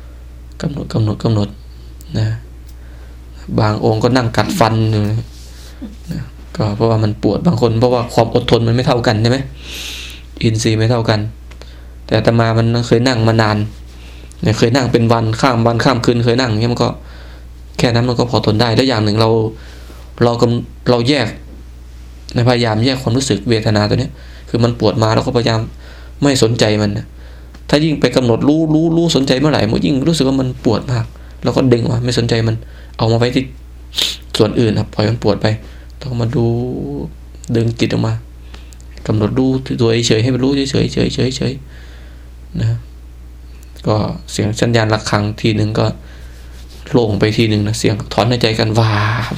นะบางองค์ก็นั่งกัดฟันอยู่นะก็เพราะว่ามันปวดบางคนเพราะว่าความอดทนมันไม่เท่ากันใช่ไหมอินทรีย์ไม่เท่ากันแต่อาตมามันเคยนั่งมานานเนี่ยเคยนั่งเป็นวันข้ามคืนเคยนั่งเงี้ยมันก็แค่นั้นมันก็พอทนได้แล้วอย่างหนึ่งเราแยกพยายามแยกความรู้สึกเวทนาตัวเนี้ยคือมันปวดมาเราก็พยายามไม่สนใจมันนะถ้ายิ่งไปกำหนดรู้สนใจเมื่อไหร่มันยิ่งรู้สึกว่ามันปวดมากเราก็ดึงว่าไม่สนใจมันเอามาไว้ที่ส่วนอื่นครับปล่อยมันปวดไปต้องมาดูดึงจิตออกมากำหนดรู้ตัวเฉยให้มันรู้เฉยนะก็เสียงสัญญาณระฆังทีนึงก็โล่งไปทีนึงนะเสียงถอนหายใจกันว้าบ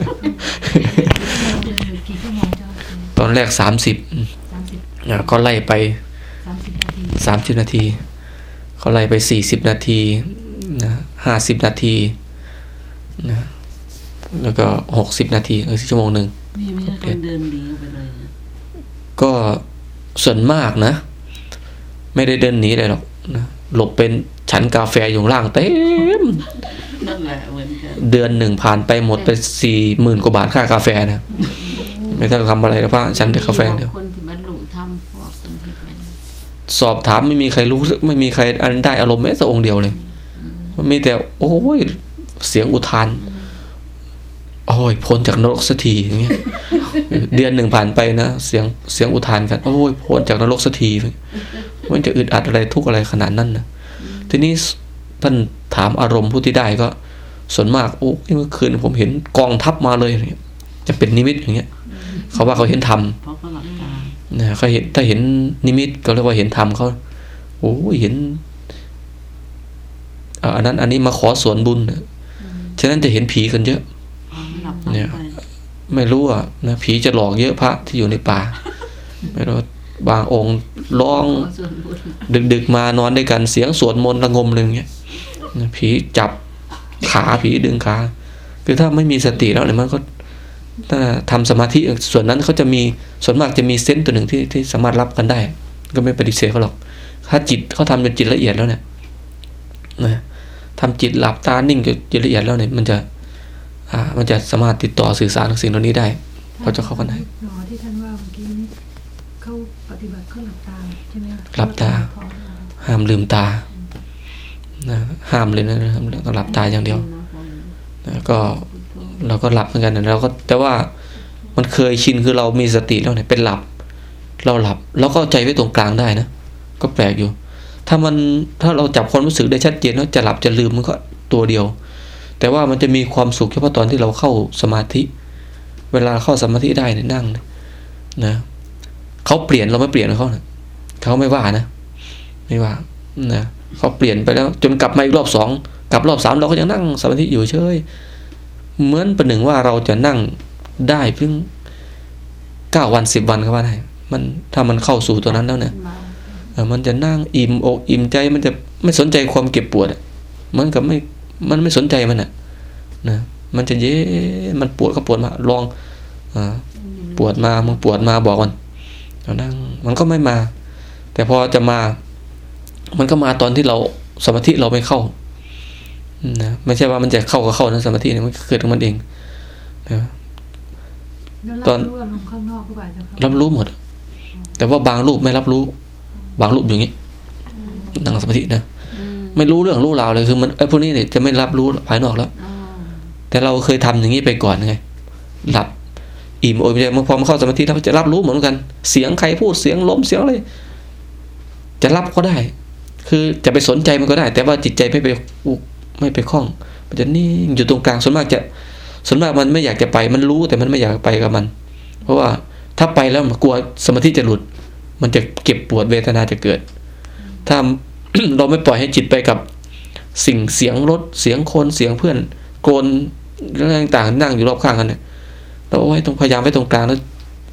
กี่ชั่วโมงเจ้าตอนแรก30ก็ไล่ไป30นาทีเขาไล่ไป40นาทีนะ50นาทีนะแล้วก็60นาทีชั่วโมงนึงไม่ใช่การเดินหนีไปเลยนะก็ส่วนมากนะไม่ได้เดินหนีเลยหรอกนะหลบเป็นฉันกาแฟอยู่ล่างเต็มนั่นแหละเหมือนกันเดือนหนึ่งผ่านไปหมดไป 40,000 กว่าบาทค่ากาแฟนะไม่ต้องทำอะไรแล้วป่ะฉันแต่กาแฟเดียวคนที่บรรลุธรรมพวกคนที่เป็นสอบถามไม่มีใครรู้ไม่มีใครอันได้อารมณ์แม้แต่องค์เดียวเลยมันมีแต่โอ้ยเสียงอุทานโอ้ยพ้นจากนรกสักทีอย่างเงี้ยเดือนหนึ่งผ่านไปนะเสียงอุทานกันโอ้ยพ้นจากนรกสักทีมันจะอึดอัดอะไรทุกข์อะไรขนาดนั้นนะทีนี้ท่านถามอารมณ์ผู้ที่ได้ก็ส่วนมากโอ้เมื่อคืนผมเห็นกองทัพมาเลยจะเป็นนิมิตอย่างเงี้ยเขาว่าเขาเห็นธรรมนะเขาเห็นถ้าเห็นนิมิตก็เรียกว่าเห็นธรรมเขาโอ้ยเห็นอันนั้นอันนี้มาขอส่วนบุญฉะนั้นจะเห็นผีกันเยอะเนี่ยไม่รู้อ่ะนะผีจะหลอกเยอะพระที่อยู่ในป่าไม่รู้บางองค์ร้องดึกๆมานอนด้วยกันเสียงสวดมนต์ระงมเลยอย่างเงี้ยผีจับขาผีดึงขาคือถ้าไม่มีสติแล้วเนี่ยมันก็ถ้าทำสมาธิส่วนนั้นเขาจะมีส่วนมากจะมีเซนส์ตัวหนึ่งที่สามารถรับกันได้ก็ไม่ปฏิเสธเขาหรอกถ้าจิตเขาทำจนจิตละเอียดแล้วเนี่ยนะทำจิตหลับตานิ่งจนจิตละเอียดแล้วเนี่ยมันจะสามารถติดต่อสื่อสารกับสิ่งเหล่านี้ได้เขาจะเข้ากันได้หมอที่ท่านว่าเมื่อกี้นี้เขาปฏิบัติเขาหลับตาใช่ไหมหลับตาห้ามลืมตานะห้ามเลยนะต้องหลับตาอย่างเดียวนะก็เราก็หลับเหมือนกันนะเราก็แต่ว่ามันเคยชินคือเรามีสติแล้วเนี่ยเป็นหลับเราหลับแล้วก็ใจไว้ตรงกลางได้นะก็แปลกอยู่ถ้าเราจับความรู้สึกได้ชัดเจนแล้วจะหลับจะลืมมันก็ตัวเดียวแต่ว่ามันจะมีความสุขเฉพาะตอนที่เราเข้าสมาธิเวลาเข้าสมาธิได้เนี่ยนั่งนะเขาเปลี่ยนเราไม่เปลี่ยนเขานะเขาไม่ว่านะไม่ว่านะเขาเปลี่ยนไปแล้วจนกลับมาอีกรอบ2กลับรอบ3เราก็ยังนั่งสมาธิอยู่เฉยเหมือนประหนึ่งว่าเราจะนั่งได้เพิ่ง9วัน10วันก็ว่าได้มันถ้ามันเข้าสู่ตัวนั้นแล้วเนี่ยมันจะนั่งอิ่มอกอิ่มใจมันจะไม่สนใจความเก็บปวดมันก็มันไม่สนใจมันนะมันจะมันปวดก็ปวดมาลองปวดมามึงปวดมาบอกมันเรานั่งมันก็ไม่มาแต่พอจะมามันก็มาตอนที่เราสมาธิเราไม่เข้านะไม่ใช่ว่ามันจะเข้าก็เข้านะสมาธิเนี่ยมันเกิดของมันเองนะตอนข้างนอกก็บ่ายรับรู้หมดแต่ว่าบางรูปไม่รับรู้บางรูปอย่างนี้นั่งสมาธินะไม่รู้เรื่องรู้ราวเลยคือมันพวกนี้เนี่ยจะไม่รับรู้ภายนอกแล้วแต่เราเคยทำอย่างนี้ไปก่อนไงหลับอิ่มโอยใจพอมาเข้าสมาธิเราจะรับรู้เหมือนกันเสียงใครพูดเสียงลมเสียงอะไรจะรับก็ได้คือจะไปสนใจมันก็ได้แต่ว่าจิตใจไม่ไปคล้องมันจะนิ่งอยู่ตรงกลางส่วนมากมันไม่อยากจะไปมันรู้แต่มันไม่อยากไปกับมันเพราะว่าถ้าไปแล้วมันกลัวสมาธิจะหลุดมันจะเก็บปวดเวทนาจะเกิดถ้า เราไม่ปล่อยให้จิตไปกับเสียงรถเสียงคนเสียงเพื่อนโกนเรื่องต่างๆนั่งอยู่รอบข้างกันเนี่ยเราต้องพยายามไว้ตรงกลางแล้ว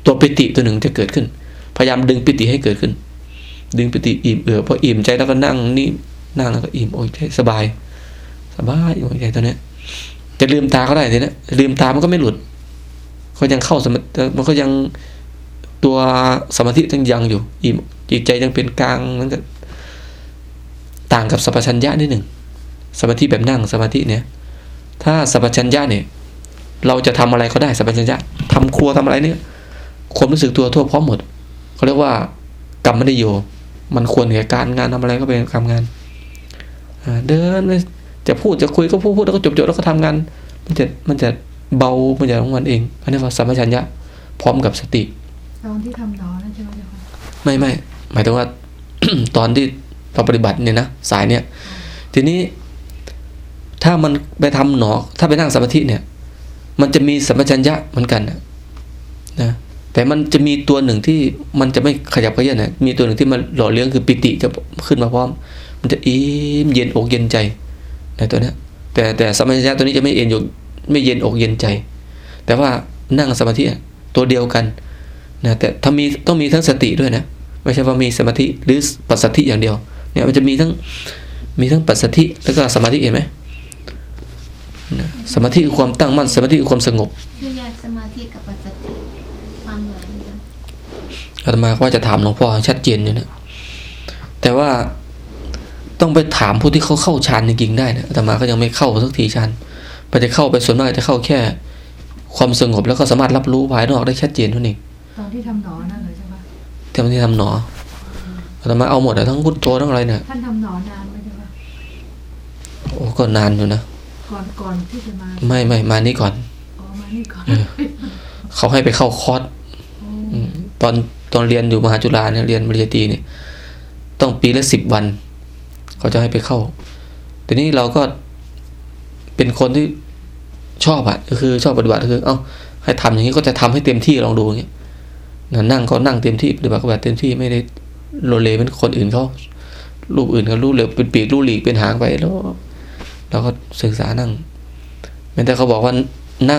ตัวปิติตัวหนึ่งจะเกิดขึ้นพยายามดึงปิติให้เกิดขึ้นดึงปิติอิ่มพออิ่มใจแล้วก็นั่งนี่นั่งแล้วก็อิ่มโอ้ยใจสบายโอ้ยใจตัวเนี้ยจะลืมตาก็ได้ทีนี้ลืมตามันก็ไม่หลุดก็ยังเข้าสมาธิมันก็ยังตัวสมาธิยังอยู่อิ่มจิตใจยังเป็นกลางนั่นก็ต่างกับสัพพัญญะนิดหนึ่งสมาธิแบบนั่งสมาธิเนี่ยถ้าสัพพัญญะเนี่ยเราจะทำอะไรก็ได้สัพพัญญะทำครัวทำอะไรเนี่ยความรู้สึกตัวทั่วพร้อมหมดเขาเรียกว่ากรรมนิโยมันควรแก่การงานทำอะไรก็เป็นทำงานเดินจะพูดจะคุยก็พูดแล้วก็จบแล้วก็ทำงานมันจะเบามันจะของมันเองอันนี้ว่าสัมปชัญญะพร้อมกับสติตอนที่ทำหนอนั่นใช่ไหมเจ้าค่ะไม่หมายถึงว่า ตอนที่เราปฏิบัติเนี่ยนะสายเนี่ยทีนี้ถ้ามันไปทำหนอถ้าไปนั่งสมาธิเนี่ยมันจะมีสัมปชัญญะเหมือนกันนะแต่มันจะมีตัวหนึ่งที่มันจะไม่ขยับเขยื้อนนะมีตัวหนึ่งที่มันหล่อเลี้ยงคือปิติจะขึ้นมาพร้อมมันจะอิ่มเย็นอกเย็นใจในตัวเนี้ยแต่สัมปชัญญะตัวนี้จะไม่เย็นอกเย็นใจแต่ว่านั่งสมาธิตัวเดียวกันนะแต่ถ้าต้องมีทั้งสติด้วยนะไม่ใช่ว่ามีสมาธิหรือปัสสัทธิอย่างเดียวเนี่ยมันจะมีทั้งปัสสัทธิแล้วก็สมาธิเห็นไหมนะสมาธิคือความตั้งมั่นสมาธิคือความสงบคือแยกสมาธิกับปัสสัทธิความเหมือนกันอาตมาว่าจะถามหลวงพ่อชัดเจนอยู่นะแต่ว่าต้องไปถามผู้ที่เขาเข้าฌานจริงๆได้นะอาตมาก็ยังไม่เข้าสักทีฌานไปจะเข้าไปส่วนมากจะเข้าแค่ความสงบแล้วก็สามารถรับรู้ภายนอกได้ชัดเจนเท่านั้นตอนที่ทำหนอนั่นเลยใช่ไหมที่ทำหนออาตมาเอาหมดอะทั้งพุทโธทั้งอะไรเนี่ยท่านทำหนอนานไหมใช่ไหมโอ้ก็นานอยู่นะก่อนที่จะมาไม่มานี่ก่อนมานี่ก่อนเขาให้ไปเข้าคอร์สตอนเรียนอยู่มหาจุฬาเนี่ยเรียนปริญญาตรีเนี่ยต้องปีละ10 วันเขาจะให้ไปเข้าทีนี้เราก็เป็นคนที่ชอบก็คือชอบปฏิบัติคือให้ทำอย่างนี้ก็จะทำให้เต็มที่ลองดูอย่างเงี้ยนั่งก็นั่งเต็มที่ปฏิบัติก็แบบเต็มที่ไม่ได้โลเลเป็นคนอื่นเขารูปอื่นเขารูปเหลือเป็นปีกรูปหลีกเป็นหางไปแล้วเราก็ศึกษานั่งแม้แต่เขาบอกว่านั่ง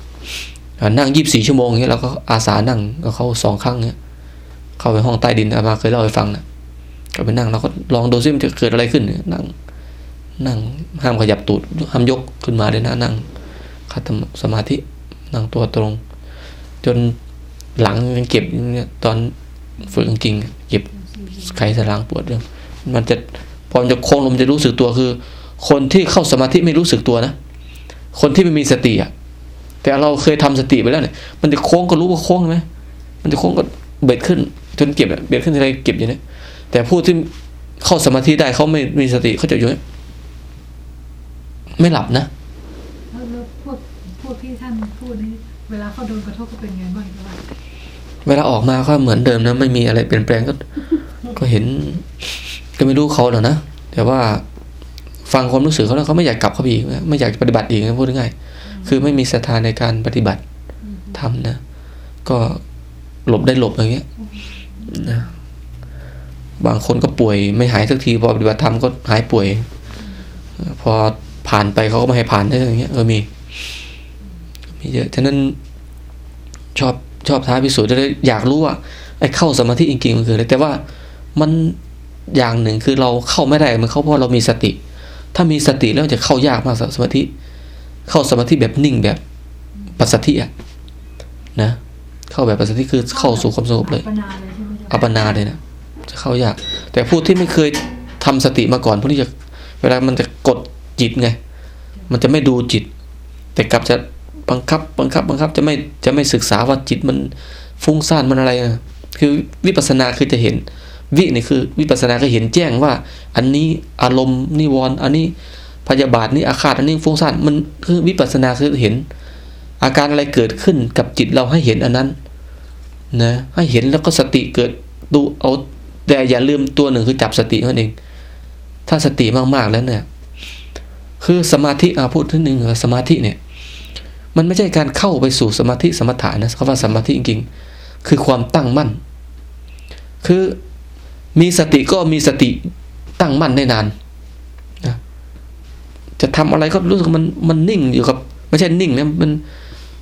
24 ชั่วโมงเงี้ยเราก็อาสานั่งก็เข้า2 ครั้งเงี้ยเข้าไปห้องใต้ดินอามาเคยเล่าให้ฟังนะก็ไปนั่งเราก็ลองดูซิมันจะเกิดอะไรขึ้นนั่งห้ามขยับตูดห้ามยกขึ้นมาเลยนะนั่งคัดสมาธินั่งตัวตรงจนหลังมันเก็บเนี่ยตอนฝึกจริงเก็บไขสันหลังปวดเรื่องมันจะพอจะโค้งลมจะรู้สึกตัวคือคนที่เข้าสมาธิไม่รู้สึกตัวนะคนที่ไม่มีสติแต่เราเคยทำสติไปแล้วเนี่ยมันจะโค้งก็รู้ว่าโค้งไหมมันจะโค้งก็เบ็ดขึ้นจนเก็บเบ็ดขึ้นอะไรเก็บอย่างนี้แต่ผู้ที่เข้าสมาธิได้เขาไม่มีสติเขาจะอยู่ไม่หลับนะแล้วพวกที่ท่านพูดนี้เวลาเขาโดนกระทบก็เป็นไงบ้างครับเวลาออกมาก็เหมือนเดิมนะไม่มีอะไรเปลี่ยนแปลงก็เห็นก็ไม่รู้เขาหรอกนะแต่ว่าฟังความรู้สึกเขาแล้วเขาไม่อยากกลับเข้าไปอีกไม่อยากปฏิบัติอีกนะพูดง่ายๆคือไม่มีศรัทธาในการปฏิบัติทำนะก็หลบได้หลบอย่างเงี้ยนะบางคนก็ป่วยไม่หายสักทีพอปฏิบัติธรรมก็หายป่วยพอผ่านไปเขาก็ไม่ให้ผ่านได้อย่างเงี้ยมีเยอะฉะนั้นชอบท้าพิสูจน์ได้อยากรู้ว่าไอ้เข้าสมาธิจริงๆมันคืออะไรแต่ว่ามันอย่างหนึ่งคือเราเข้าไม่ได้มันเข้าเพราะเรามีสติถ้ามีสติแล้วจะเข้ายากมากสมาธิเข้าสมาธิแบบนิ่งแบบปัสสัทธินะเข้าแบบปัสสัทธิคือเข้าสู่ความสงบเลยอัปปนาเลยนะจะเข้ายากแต่ผู้ที่ไม่เคยทำสติมาก่อนพวกนี้จะเวลามันจะกดจิตไงมันจะไม่ดูจิตแต่กลับจะบังคับจะไม่ศึกษาว่าจิตมันฟุ้งซ่านมันอะไรคือวิปัสสนาคือจะเห็นวินี่คือวิปัสสนาคือเห็นแจ้งว่าอันนี้อารมณ์นิวรณ์อันนี้พยาบาทนี่อาฆาตอันนี้ฟุ้งซ่านมันคือวิปัสสนาคือเห็นอาการอะไรเกิดขึ้นกับจิตเราให้เห็นอันนั้นนะให้เห็นแล้วก็สติเกิดดูเอาแต่อย่าลืมตัวหนึ่งคือจับสตินั่นเองถ้าสติมากๆแล้วเนี่ยคือสมาธิพูดถึงหนึ่งสมาธิเนี่ยมันไม่ใช่การเข้าไปสู่สมาธิสมถะนะคำว่าสมาธิจริงๆคือความตั้งมั่นคือมีสติก็มีสติตั้งมั่นได้นานนะจะทำอะไรก็รู้สึกมันนิ่งอยู่กับไม่ใช่นิ่งนะมัน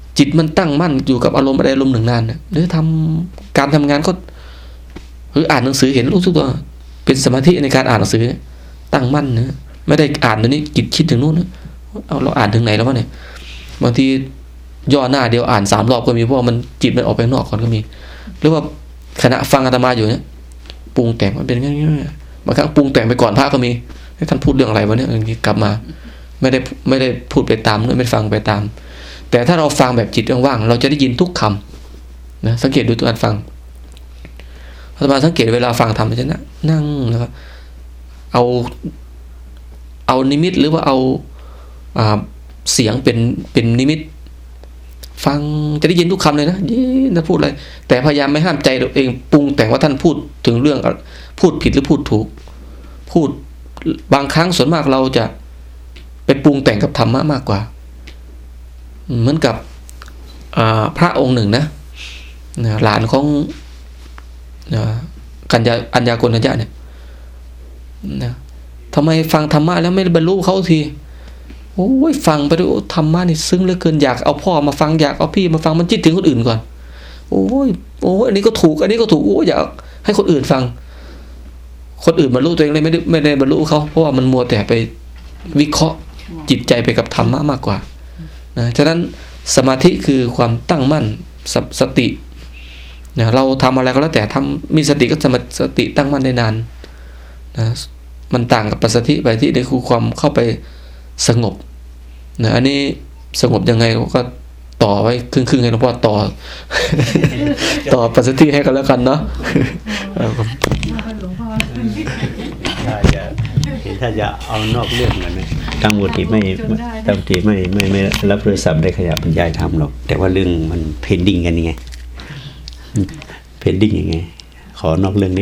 จิตมันตั้งมั่นอยู่กับอารมณ์ใดอารมณ์หนึ่งนานเนี่ยหรือทำการทำงานก็หรืออ่านหนังสือเห็นรู้สึกตัวเป็นสมาธิในการอ่านหนังสือตั้งมั่นนะไม่ได้อ่านเดี๋ยวนี้จิตคิดถึงนู้นนะเอาเราอ่านถึงไหนแล้ววะเนี่ยบางทีย่อหน้าเดียวอ่าน3 รอบก็มีเพราะมันจิตมันออกไปข้างนอกก่อนก็มีหรือว่าขณะฟังอาตมาอยู่เนี่ยปรุงแต่งมันเป็นอย่างนี้บางครั้งปรุงแต่งไปก่อนพระก็มีให้ท่านพูดเรื่องอะไรวะเนี่ยกลับมาไม่ได้พูดไปตามไม่ได้ฟังไปตามแต่ถ้าเราฟังแบบจิตว่างๆเราจะได้ยินทุกคำนะสังเกตดูตัวการฟังอาตมาสังเกตเวลาฟังธรรมจะนั่งแล้วก็เอานิมิตหรือว่าเอาเสียงเป็นนิมิตฟังจะได้ยินทุกคำเลยนะท่านพูดอะไรแต่พยายามไม่ห้ามใจตัวเองปรุงแต่งว่าท่านพูดถึงเรื่องพูดผิดหรือพูดถูกพูดบางครั้งส่วนมากเราจะไปปรุงแต่งกับธรรมะมากกว่าเหมือนกับพระองค์หนึ่งนะหลานของอัญญาโกณทัญญะเนี่ยนะทำไมฟังธรรมะแล้วไม่บรรลุเขาทีโอ้ยฟังไปด้วยธรรมะนี่ซึ้งเหลือเกินอยากเอาพ่อมาฟังอยากเอาพี่มาฟังมันจิตถึงคนอื่นก่อนโอ้ยอันนี้ก็ถูกอันนี้ก็ถูกโอ้ยอยากให้คนอื่นฟังคนอื่นบรรลุตัวเองเลยไม่ได้บรรลุเขาเพราะว่ามันมัวแต่ไปวิเคราะห์จิตใจไปกับธรรมะมากกว่านะฉะนั้นสมาธิคือความตั้งมั่นสตินะเราทำอะไรก็แล้วแต่มีสติก็สติตั้งมั่นได้นานนะมันต่างกับปัสสติไปที่นี่คือความเข้าไปสงบนะอันนี้สงบยังไงก็ต่อไว้ครึ่งให้หลวงพ่อต่อปัสสติให้กันแล้วกันเนาะหลวงพ่อถ้าจะเอานอกเรื่องกันนะตั้งมูติไม่รับโทรศัพท์ได้ขยับบรรยายธรรมหรอกแต่ว่าเรื่องมันเพนดิ้งกันยังไงเพนดิ้งยังไงขอนอกเรื่อง